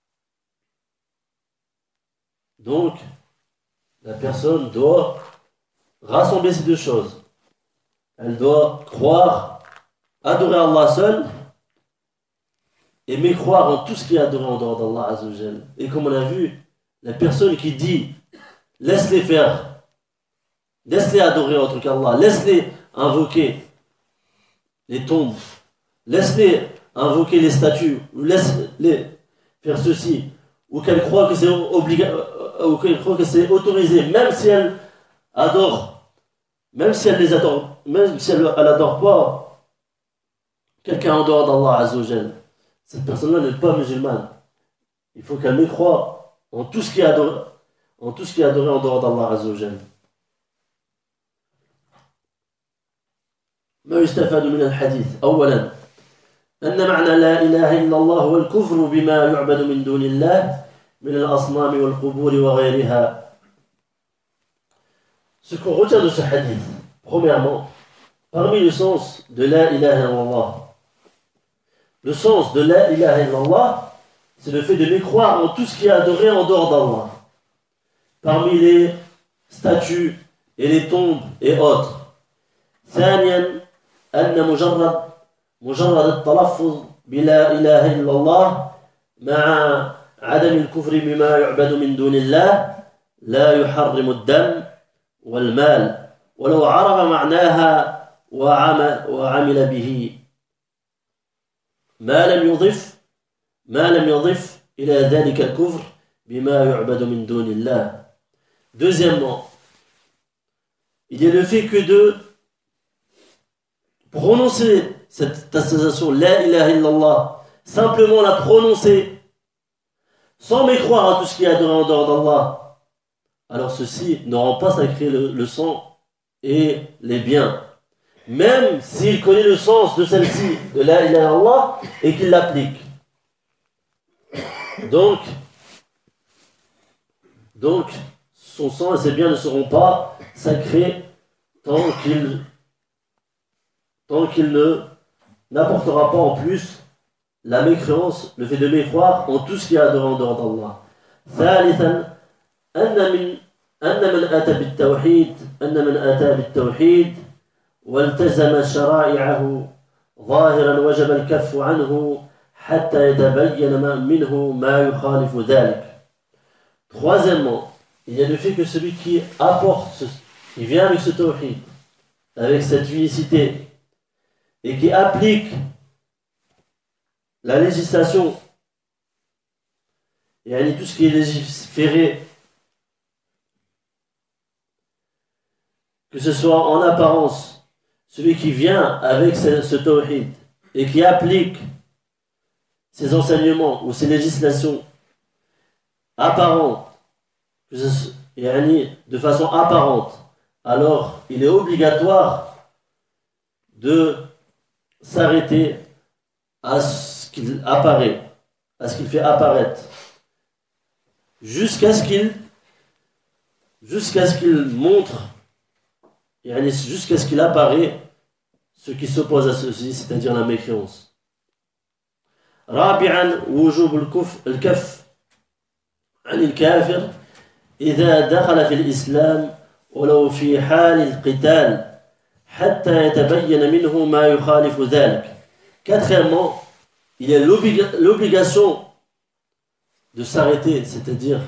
Donc, la personne doit rassembler ces deux choses. Elle doit croire, adorer Allah seul, et mécroire en tout ce qui est adoré en dehors d'Allah Azza wa Jal. Et comme on a vu, la personne qui dit « laisse-les faire », laisse-les adorer autre qu'Allah, laisse-les invoquer les tombes, laisse-les invoquer les statues, ou laisse-les faire ceci, ou qu'elle croit que c'est ou qu'elle croit que c'est autorisé, même si elle adore, même si elle les adore, même si elle n'adore pas quelqu'un en dehors d'Allah Azza wa Jal. Cette personne-là n'est pas musulmane. Il faut qu'elle mécroie en tout ce qui est adoré en dehors d'Allah Azza wa Jal. ما يستفاد من الحديث أولا أن معنى لا إله إلا الله هو الكفر بما يعبد من دون الله من الأصنام والقبور وغيرها. Ce qu'on retient de ce hadith, premièrement, parmi le sens de la ilaha illallah, le sens de la ilaha illallah, c'est le fait de mécroire en tout ce qui est adoré en dehors d'Allah, parmi les statues et les tombes et autres. ثانيا أن مجرد التلفظ بلا إله إلا الله مع عدم الكفر بما يعبد من دون الله لا يحرم الدم والمال ولو عرف معناها وعمل به ما لم يضف إلى ذلك الكفر بما يعبد من دون الله. Deuxièmement, il y a le fait que de prononcer cette association la ilaha illallah, simplement la prononcer sans mécroire à tout ce qui est adoré en dehors d'Allah, alors ceci ne rend pas sacré le sang et les biens, même s'il connaît le sens de celle-ci, de la ilaha illallah, et qu'il l'applique. Donc son sang et ses biens ne seront pas sacrés tant qu'il n'apportera pas en plus la mécréance, le fait de mécroire en tout ce qui est adoré en dehors d'Allah. ثالثا أن من أتى بالتوحيد والتزم شرائعه ظاهرا وجب الكف عنه حتى يتبين منه ما يخالف ذلك. Troisièmement, il y a le fait que celui qui apporte qui vient avec ce tawhid, avec cette unicité, et qui applique la législation, et tout ce qui est légiféré, que ce soit en apparence, celui qui vient avec ce tawhid, et qui applique ses enseignements ou ses législations apparentes, de façon apparente, alors il est obligatoire de s'arrêter à ce qu'il apparaît, à ce qu'il fait apparaître, jusqu'à ce qu'il montre, jusqu'à ce qu'il apparaît ce qui s'oppose à ceci, c'est-à-dire la mécréance. رابعا وجوب الكف عن الكافر إذا دخل في الإسلام ولو في حال القتال حتى يتبين منه ما يخالف ذلك. Quatrièmement, il y a l'obligation de s'arrêter, c'est-à-dire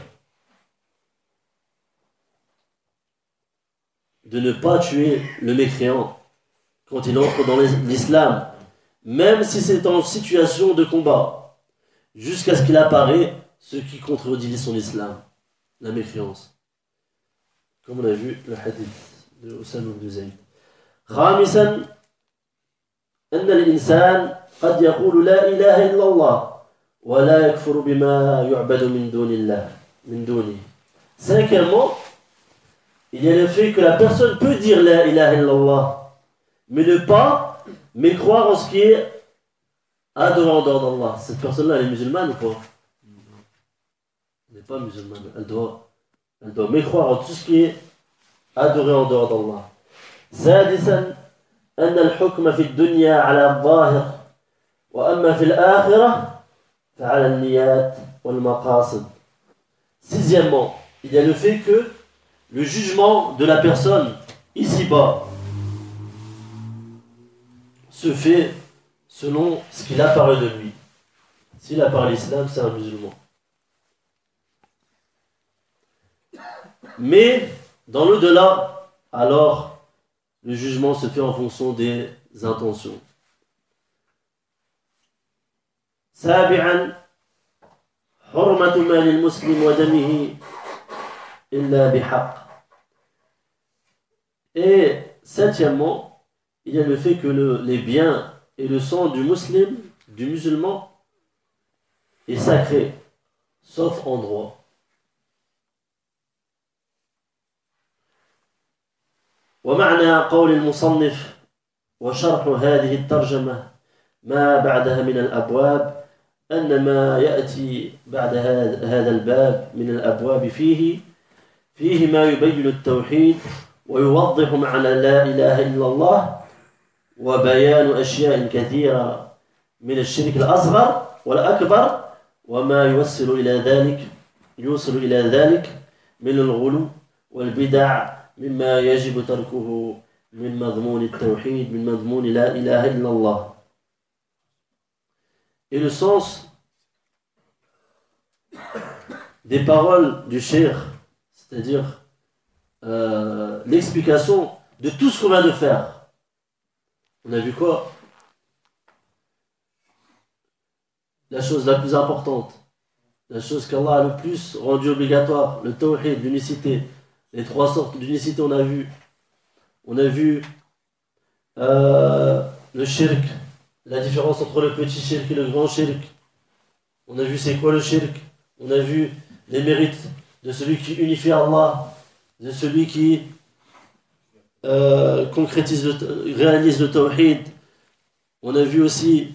de ne pas tuer le mécréant quand il entre dans l'islam, même si c'est en situation de combat, jusqu'à ce qu'il apparaît ce qui contredit son islam, la mécréance. Comme on a vu le hadith de Osama ibn Zayd. خامسا أن الإنسان قد يقول لا إله إلا الله ولا يكفر بما يعبد من دونه. Cinquièmement, il y a le fait que la personne peut dire la ilaha illallah, mais croire en ce qui est adoré en dehors d'Allah. Cette personne-là, elle est musulmane ou pas? Elle n'est pas musulmane. Elle doit mais croire en tout ce qui est adoré en dehors d'Allah. سادسا أن الحكم في الدنيا على الظاهر وأما في الآخرة فعلى النيات والمقاصد. Sixièmement, il y a le fait que le jugement de la personne ici-bas se fait selon ce qu'il apparaît de lui. S'il apparaît l'islam, c'est un musulman. Mais dans l'au-delà, alors le jugement se fait en fonction des intentions. سابعا حرمة مال المسلم ودمه إلا بحق. Et septièmement, il y a le fait que les biens et le sang du musulman, est sacré, sauf en droit. ومعنى قول المصنف وشرح هذه الترجمة ما بعدها من الأبواب أن ما يأتي بعد هذا الباب من الأبواب فيه ما يبين التوحيد ويوضح معنى لا إله إلا الله وبيان أشياء كثيرة من الشرك الأصغر والأكبر وما يوصل إلى ذلك من الغلو والبدع مما يجب تركه من مضمون التوحيد من مضمون لا إله إلا الله. Et le sens des paroles du cheikh, c'est-à-dire l'explication de tout ce qu'on vient de faire. On a vu quoi? La chose la plus importante, la chose qu'Allah a le plus rendu obligatoire, le tawhid, l'unicité. Les trois sortes d'unicité, on a vu. On a vu le shirk, la différence entre le petit shirk et le grand shirk. On a vu c'est quoi le shirk. On a vu les mérites de celui qui unifie Allah, de celui qui réalise le tawhid. On a vu aussi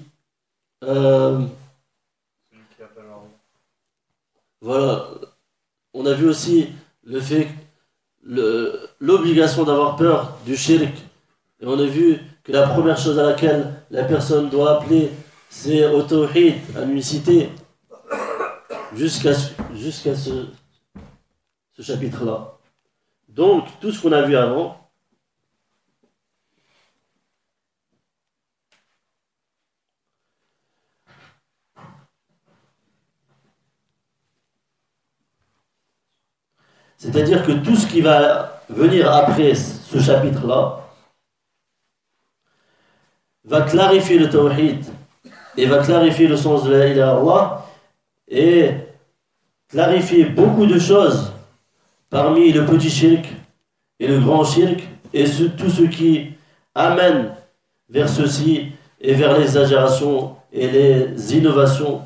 voilà, on a vu aussi le fait l'obligation d'avoir peur du shirk, et on a vu que la première chose à laquelle la personne doit appeler c'est au tawhid, à l'unicité, jusqu'à ce chapitre-là. Donc tout ce qu'on a vu avant, c'est-à-dire que tout ce qui va venir après ce chapitre-là va clarifier le tawhid et va clarifier le sens de la ilaha illallah et clarifier beaucoup de choses parmi le petit shirk et le grand shirk et tout ce qui amène vers ceci et vers l'exagération et les innovations.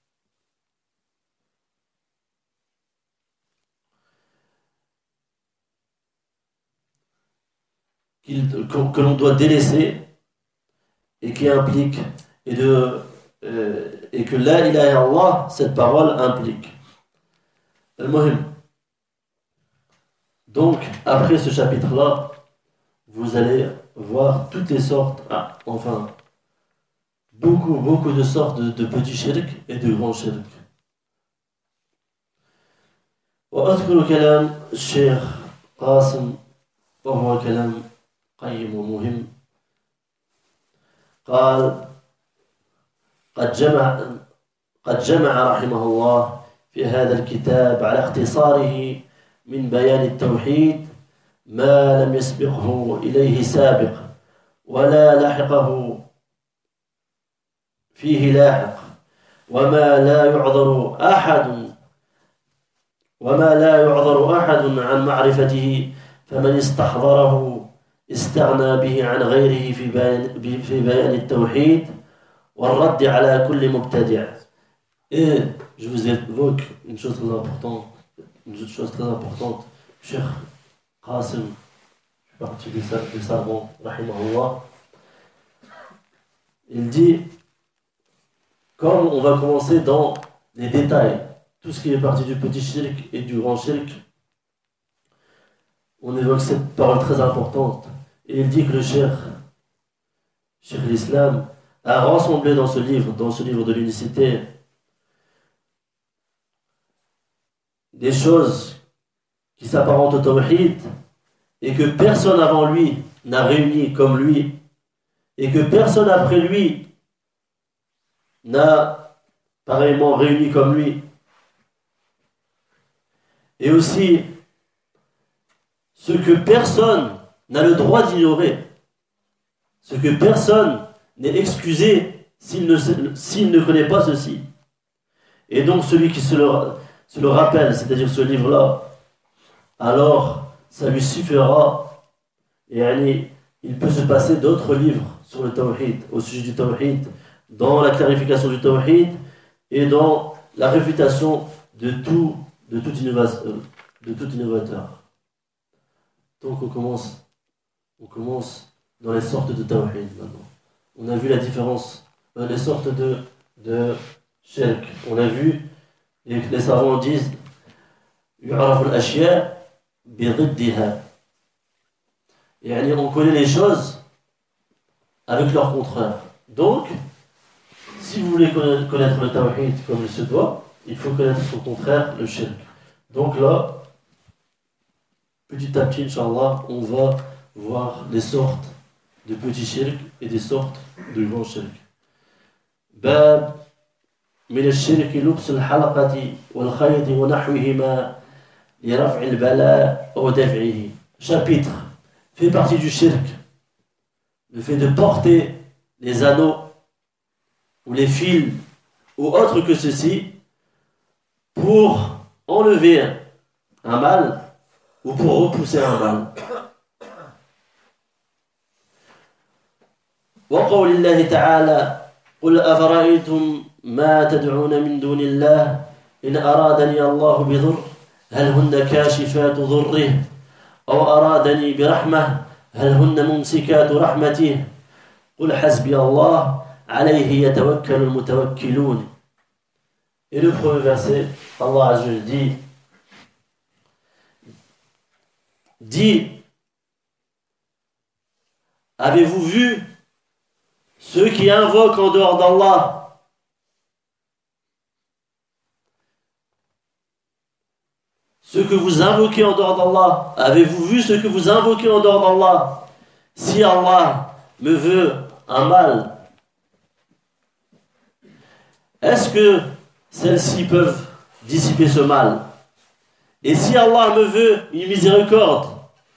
Que l'on doit délaisser et qui implique et que la ilaha illallah, cette parole implique. Al-Muhim. Donc, après ce chapitre-là, vous allez voir toutes les sortes, beaucoup de sortes de petits shirk et de grands shirk. وأذكر كلام الشيخ قاسم وهو كلام قيم ومهم. قال قد جمع رحمه الله في هذا الكتاب على اختصاره من بيان التوحيد ما لم يسبقه إليه سابق ولا لاحقه فيه لاحق وما لا يعذر أحد عن معرفته فمن استحضره استغنى به عن غيره في بيان التوحيد والرد على كل مبتدع. Et je vous évoque une chose très importante. Cheikh Qasim, je suis parti des savants, rahimahullah, il dit, comme on va commencer dans les détails, tout ce qui est parti du petit shirk et du grand shirk, on évoque cette parole très importante. Et il dit que le Cheikh l'Islam, a rassemblé dans ce livre de l'unicité, des choses qui s'apparentent au tawhid et que personne avant lui n'a réuni comme lui et que personne après lui n'a pareillement réuni comme lui. Et aussi ce que personne n'a le droit d'ignorer, ce que personne n'est excusé s'il ne connaît pas ceci. Et donc celui qui se le rappelle, c'est-à-dire ce livre-là, alors ça lui suffira. Et il peut se passer d'autres livres sur le tawhid, au sujet du tawhid, dans la clarification du tawhid et dans la réfutation de tout innovateur. Donc on commence dans les sortes de tawhid maintenant. On a vu la différence, les sortes de shirk. On a vu, les savants disent يعرف الأشياء بضدها. Et on connaît les choses avec leur contraire. Donc, si vous voulez connaître le tawhid comme il se doit, il faut connaître son contraire, le shirk. Donc là, petit à petit, Inch'Allah, on va voir les sortes de petits shirk et des sortes de grands shirk. باب من الشرك لبس الحلقة والخيط ونحوهما لرفع البلاء أو دفعه. Chapitre fait partie du shirk, le fait de porter les anneaux ou les fils ou autre que ceci pour enlever un mal ou pour repousser un mal. وقول الله تعالى قل أفرأيتم ما تدعون من دون الله إن أرادني الله بضر هل هن كاشفات ضره أو أرادني برحمة هل هن ممسكات رحمته قل حسبي الله عليه يتوكل المتوكلون. Et le premier verset, Allah Azza wa Jalla dit avez-vous vu ceux qui invoquent en dehors d'Allah? Ce que vous invoquez en dehors d'Allah, avez-vous vu ce que vous invoquez en dehors d'Allah? Si Allah me veut un mal, est-ce que celles-ci peuvent dissiper ce mal? Et si Allah me veut une miséricorde,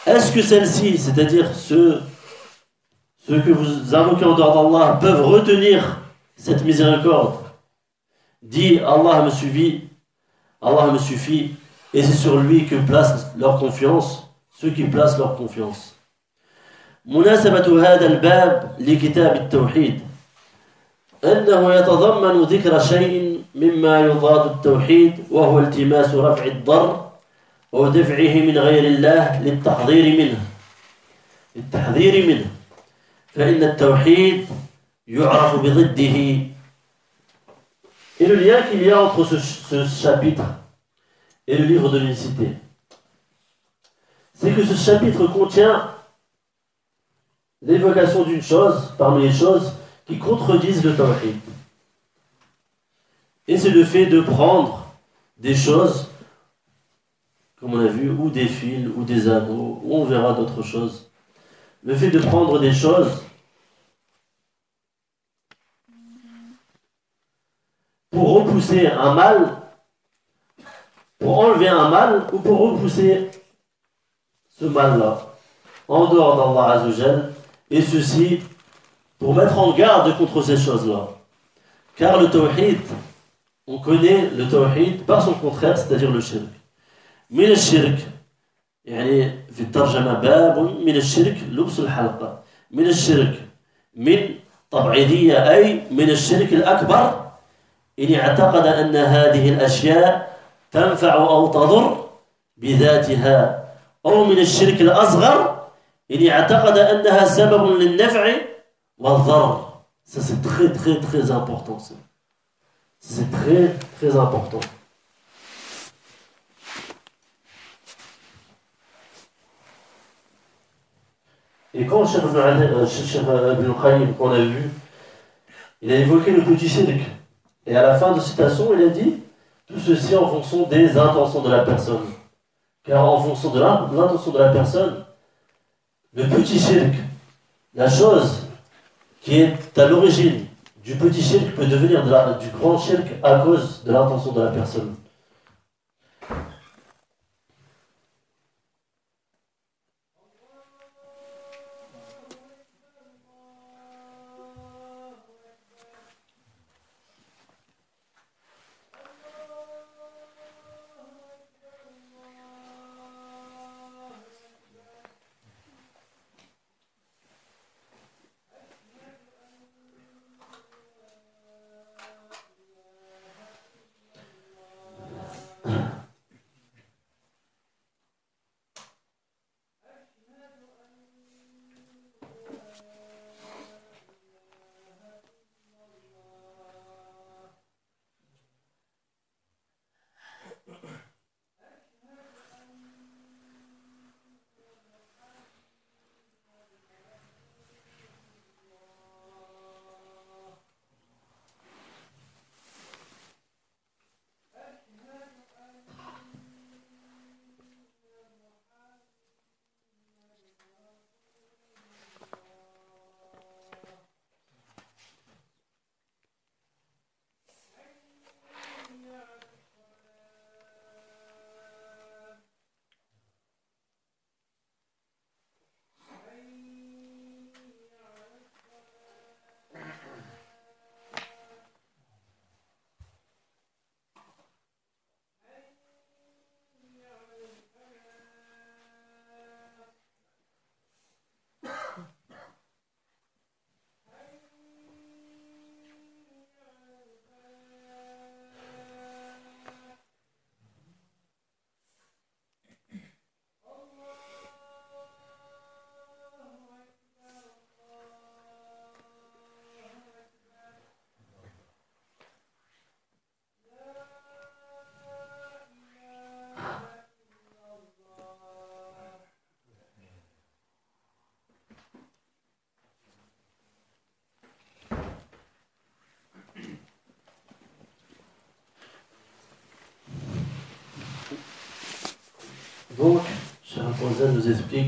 Est-ce que celles-ci, c'est-à-dire ceux que vous invoquez en dehors d'Allah, peuvent retenir cette miséricorde? Dit Allah me suffit, et c'est sur lui que placent leur confiance, ceux qui placent leur confiance. مناسبة هذا الباب لكتاب التوحيد أنه يتضمن ذكر شيء مما يضاد التوحيد وهو التماس رفع الضر ودفعه من غير الله للتحذير منه فإن التوحيد يعرف بضده. Et le lien qu'il y a entre ce chapitre et le livre de l'unicité, c'est que ce chapitre contient l'évocation d'une chose parmi les choses qui contredisent le tawhid. Et c'est le fait de prendre des choses, comme on a vu, ou des fils, ou des anneaux, ou on verra d'autres choses. Le fait de prendre des choses pour repousser un mal, pour enlever un mal, ou pour repousser ce mal-là, en dehors d'Allah Azzawajal, et ceci pour mettre en garde contre ces choses-là. Car le tawhid, on connaît le tawhid par son contraire, c'est-à-dire le shirk. من الشرك يعني في الترجمة باب من الشرك لبس الحلقة. من الشرك من طبعيدية أي من الشرك الأكبر إن اعتقد أن هذه الأشياء تنفع أو تضر بذاتها، أو من الشرك الأصغر إن اعتقد أنها سبب للنفع والضر. Ça c'est très très très important. C'est très très important. Et quand Cheikh Ibn Qayyim, qu'on a vu, il a évoqué le petit shirk. Et à la fin de citation, il a dit tout ceci en fonction des intentions de la personne. Car en fonction de l'intention de la personne, le petit shirk, la chose qui est à l'origine du petit shirk peut devenir du grand shirk à cause de l'intention de la personne. Donc, Cheikh Al-Fawzan nous explique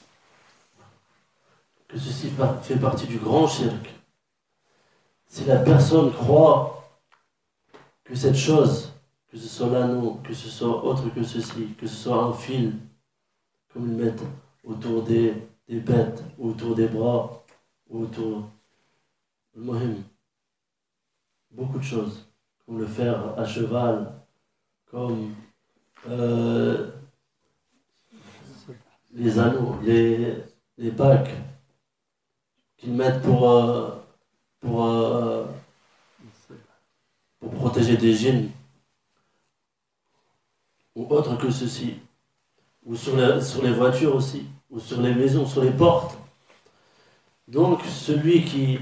que ceci fait partie du grand shirk. Si la personne croit que cette chose, que ce soit l'anneau, que ce soit autre que ceci, que ce soit un fil, comme ils mettent autour des bêtes, autour des bras, autour... Mohim. Beaucoup de choses, comme le fer à cheval, comme les anneaux, les bagues qu'ils mettent pour protéger des djinns, ou autre que ceci, ou sur les voitures aussi, ou sur les maisons, sur les portes. Donc celui qui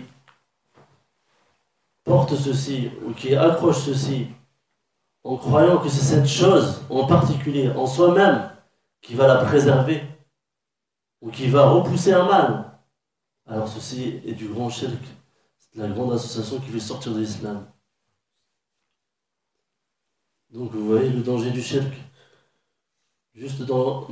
porte ceci, ou qui accroche ceci, en croyant que c'est cette chose en particulier, en soi-même, qui va la préserver, ou qui va repousser un mal, alors ceci est du grand shirk, c'est la grande association qui veut sortir de l'islam. Donc vous voyez le danger du shirk. Juste dans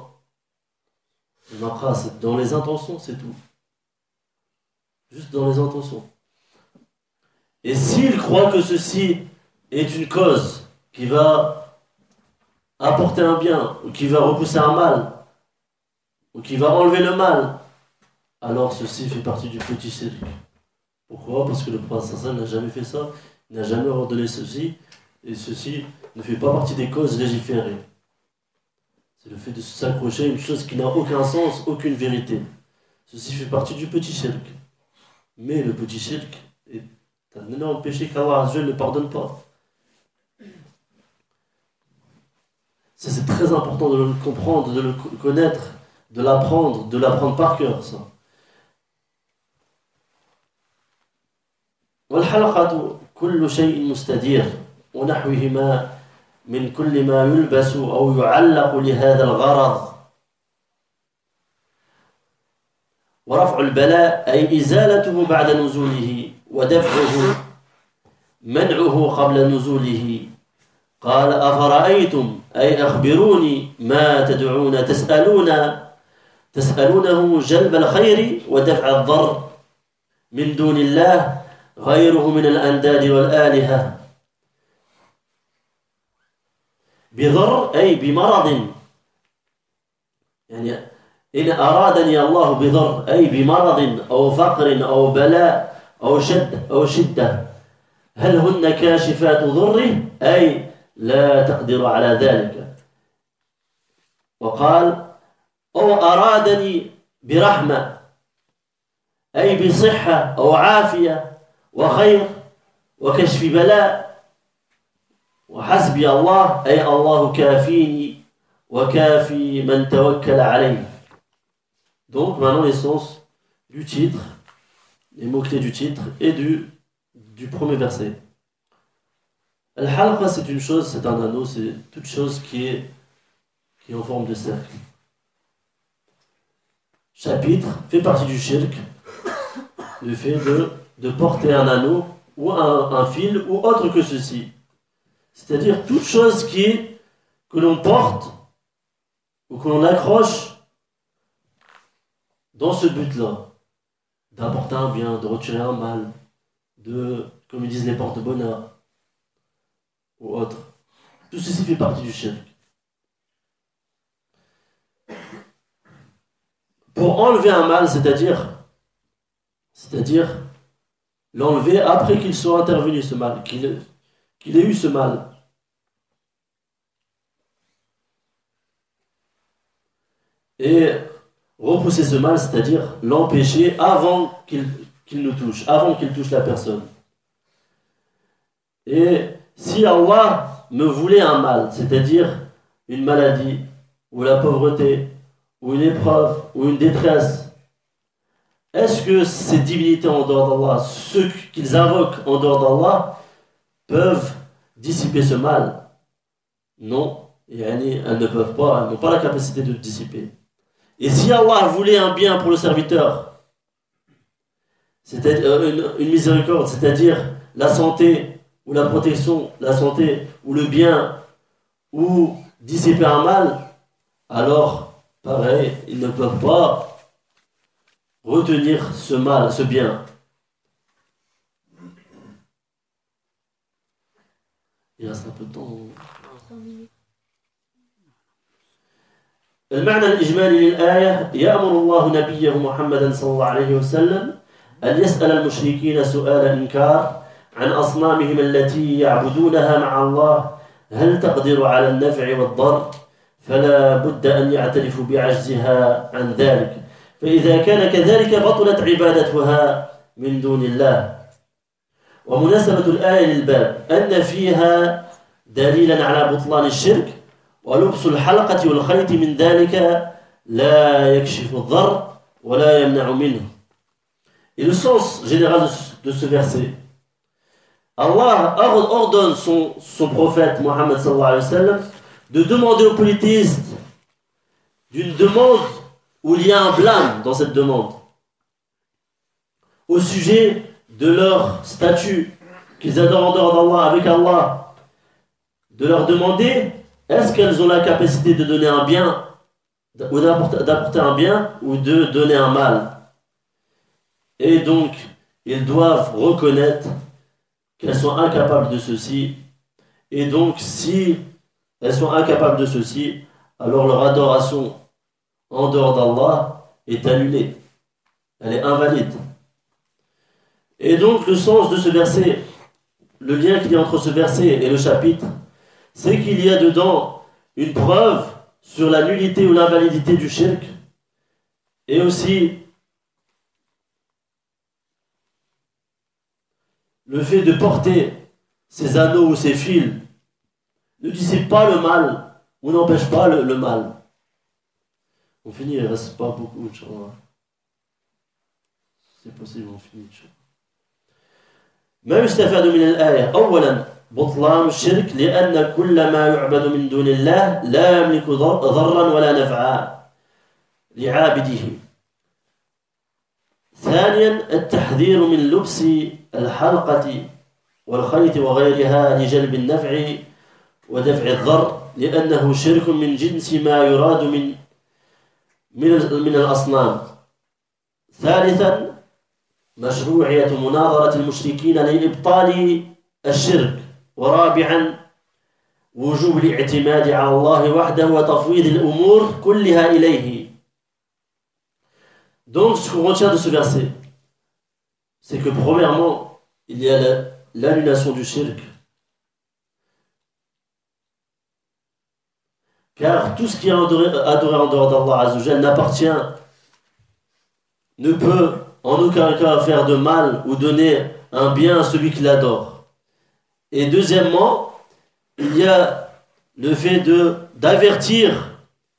les intentions, c'est tout. Juste dans les intentions. Et s'il croit que ceci est une cause qui va apporter un bien, ou qui va repousser un mal, ou qui va enlever le mal, alors ceci fait partie du petit shirk. Pourquoi? Parce que le prophète sallallahu alayhi wa sallam n'a jamais fait ça, il n'a jamais ordonné ceci, et ceci ne fait pas partie des causes légiférées. C'est le fait de s'accrocher à une chose qui n'a aucun sens, aucune vérité. Ceci fait partie du petit shirk. Mais le petit shirk est un énorme péché qu'Allah Azza wa Jalla ne pardonne pas. Ça, c'est très important de le comprendre, de le connaître, de l'apprendre par cœur, ça. والحلقة كل شيء مستدير ونحوهما من كل ما يلبس أو يعلق لهذا الغرض ورفع البلاء أي إزالته بعد نزوله ودفعه منعه قبل نزوله قال أفرأيتم أي أخبروني ما تدعون تسألونه جلب الخير ودفع الضر من دون الله غيره من الأنداد والآلهة بضر أي بمرض يعني إن أرادني الله بضر أي بمرض أو فقر أو بلاء أو شدة هل هن كاشفات ضره أي لا تقدر على ذلك وقال أو أرادني برحمة أي بصحة أو عافية وخير وكشف بلاء وحسبي الله أي الله كافيني وكافي من توكل عليه. Donc maintenant les sens du titre, les mots-clés du titre et du premier verset. Al-halqa c'est une chose, c'est un anneau, c'est toute chose qui est en forme de cercle. Chapitre fait partie du shirk, le fait de porter un anneau ou un fil ou autre que ceci. C'est-à-dire toute chose que l'on porte ou que l'on accroche dans ce but-là, d'apporter un bien, de retirer un mal, comme ils disent les porte-bonheur ou autre. Tout ceci fait partie du shirk. Pour enlever un mal, c'est-à-dire l'enlever après qu'il soit intervenu ce mal, qu'il ait eu ce mal. Et repousser ce mal, c'est-à-dire l'empêcher avant qu'il nous touche, avant qu'il touche la personne. Et si Allah me voulait un mal, c'est-à-dire une maladie, ou la pauvreté, ou une épreuve, ou une détresse, est-ce que ces divinités en dehors d'Allah, ceux qu'ils invoquent en dehors d'Allah, peuvent dissiper ce mal? Non, elles ne peuvent pas, elles n'ont pas la capacité de le dissiper. Et si Allah voulait un bien pour le serviteur, c'est-à-dire une miséricorde, c'est-à-dire la santé ou la protection, la santé ou le bien, ou dissiper un mal, alors, pareil, ils ne peuvent pas retenir ce mal, ce bien. Il reste un peu de temps. 3 minutes. المعنى الإجمالي للآية يأمر الله نبيه محمدا صلى الله عليه وسلم أن يسأل المشركين سؤال إنكار عن أصنامهم التي يعبدونها مع الله هل تقدر على النفع والضر فلا بد أن يعترفوا بعجزها عن ذلك فإذا كان كذلك بطلت عبادتها من دون الله. ومناسبة الآية للباب أن فيها دليلا على بطلان الشرك ولبس الحلقة والخيط من ذلك لا يكشف الضر ولا يمنع منه. Et le sens général de ce verset, Allah ordonne son prophète Mohammed sallallahu alayhi wa sallam de demander aux polythéistes d'une demande où il y a un blâme dans cette demande au sujet de leur statut qu'ils adorent en dehors d'Allah avec Allah, de leur demander est-ce qu'elles ont la capacité de donner un bien ou d'apporter un bien ou de donner un mal. Et donc ils doivent reconnaître qu'elles sont incapables de ceci. Et donc si elles sont incapables de ceci, alors leur adoration en dehors d'Allah est annulée. Elle est invalide. Et donc le sens de ce verset, le lien qu'il y a entre ce verset et le chapitre, c'est qu'il y a dedans une preuve sur la nullité ou l'invalidité du shirk et aussi le fait de porter ces anneaux ou ces fils ne dissipe pas le mal ou n'empêche pas le mal. On finit, il ne reste pas beaucoup, Inch'Allah. C'est possible, on finit, Inch'Allah. ما يستفاد من الآية أولا بطلان الشرك لأن كل ما يعبد من دون الله لا يملك ضرا ولا نفعا لعابده. ثانيا التحذير من لبس الحلقة والخيط وغيرها لجلب النفع ودفع الضر لأنه شرك من جنس ما يراد من الأصنام. ثالثا مشروعية مناظرة المشركين لإبطال الشرك. ورابعا وجوب الاعتماد على الله وحده وتفويض الأمور كلها إليه. Donc ce qu'on retient de ce verset, c'est que premièrement, il y a l'annulation du shirk. Car tout ce qui est adoré en dehors d'Allah Azzawajal ne peut en aucun cas faire de mal ou donner un bien à celui qui l'adore. Et deuxièmement, il y a le fait d'avertir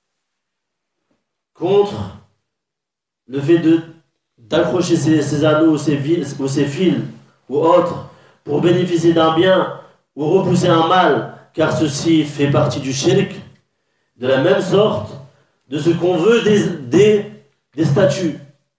contre le fait d'accrocher ces anneaux ou ces fils ou autres pour bénéficier d'un bien ou repousser un mal, car ceci fait partie du shirk. De la même sorte, de ce qu'on veut des statues.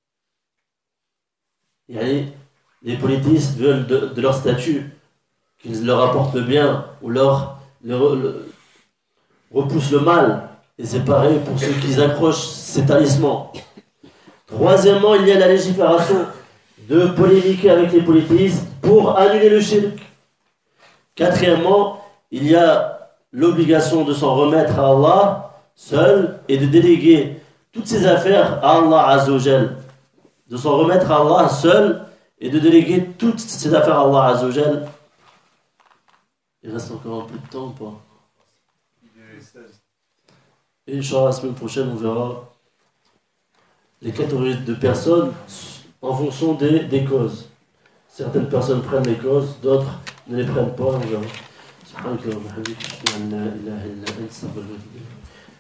Les polythéistes veulent de leurs statues qu'ils leur apportent le bien ou leur repoussent le mal. Et c'est pareil pour ceux qui accrochent ces talismans. Troisièmement, il y a la légifération de polémiquer avec les polythéistes pour annuler le shirk. Quatrièmement, il y a l'obligation de s'en remettre à Allah seul et de déléguer toutes ses affaires à Allah Azzawajal. De s'en remettre à Allah seul et de déléguer toutes ses affaires à Allah Azzawajal. Il reste encore un peu de temps ou pas? Et Inch'Allah, la semaine prochaine, on verra les catégories de personnes en fonction des causes. Certaines personnes prennent les causes, d'autres ne les prennent pas. On verra.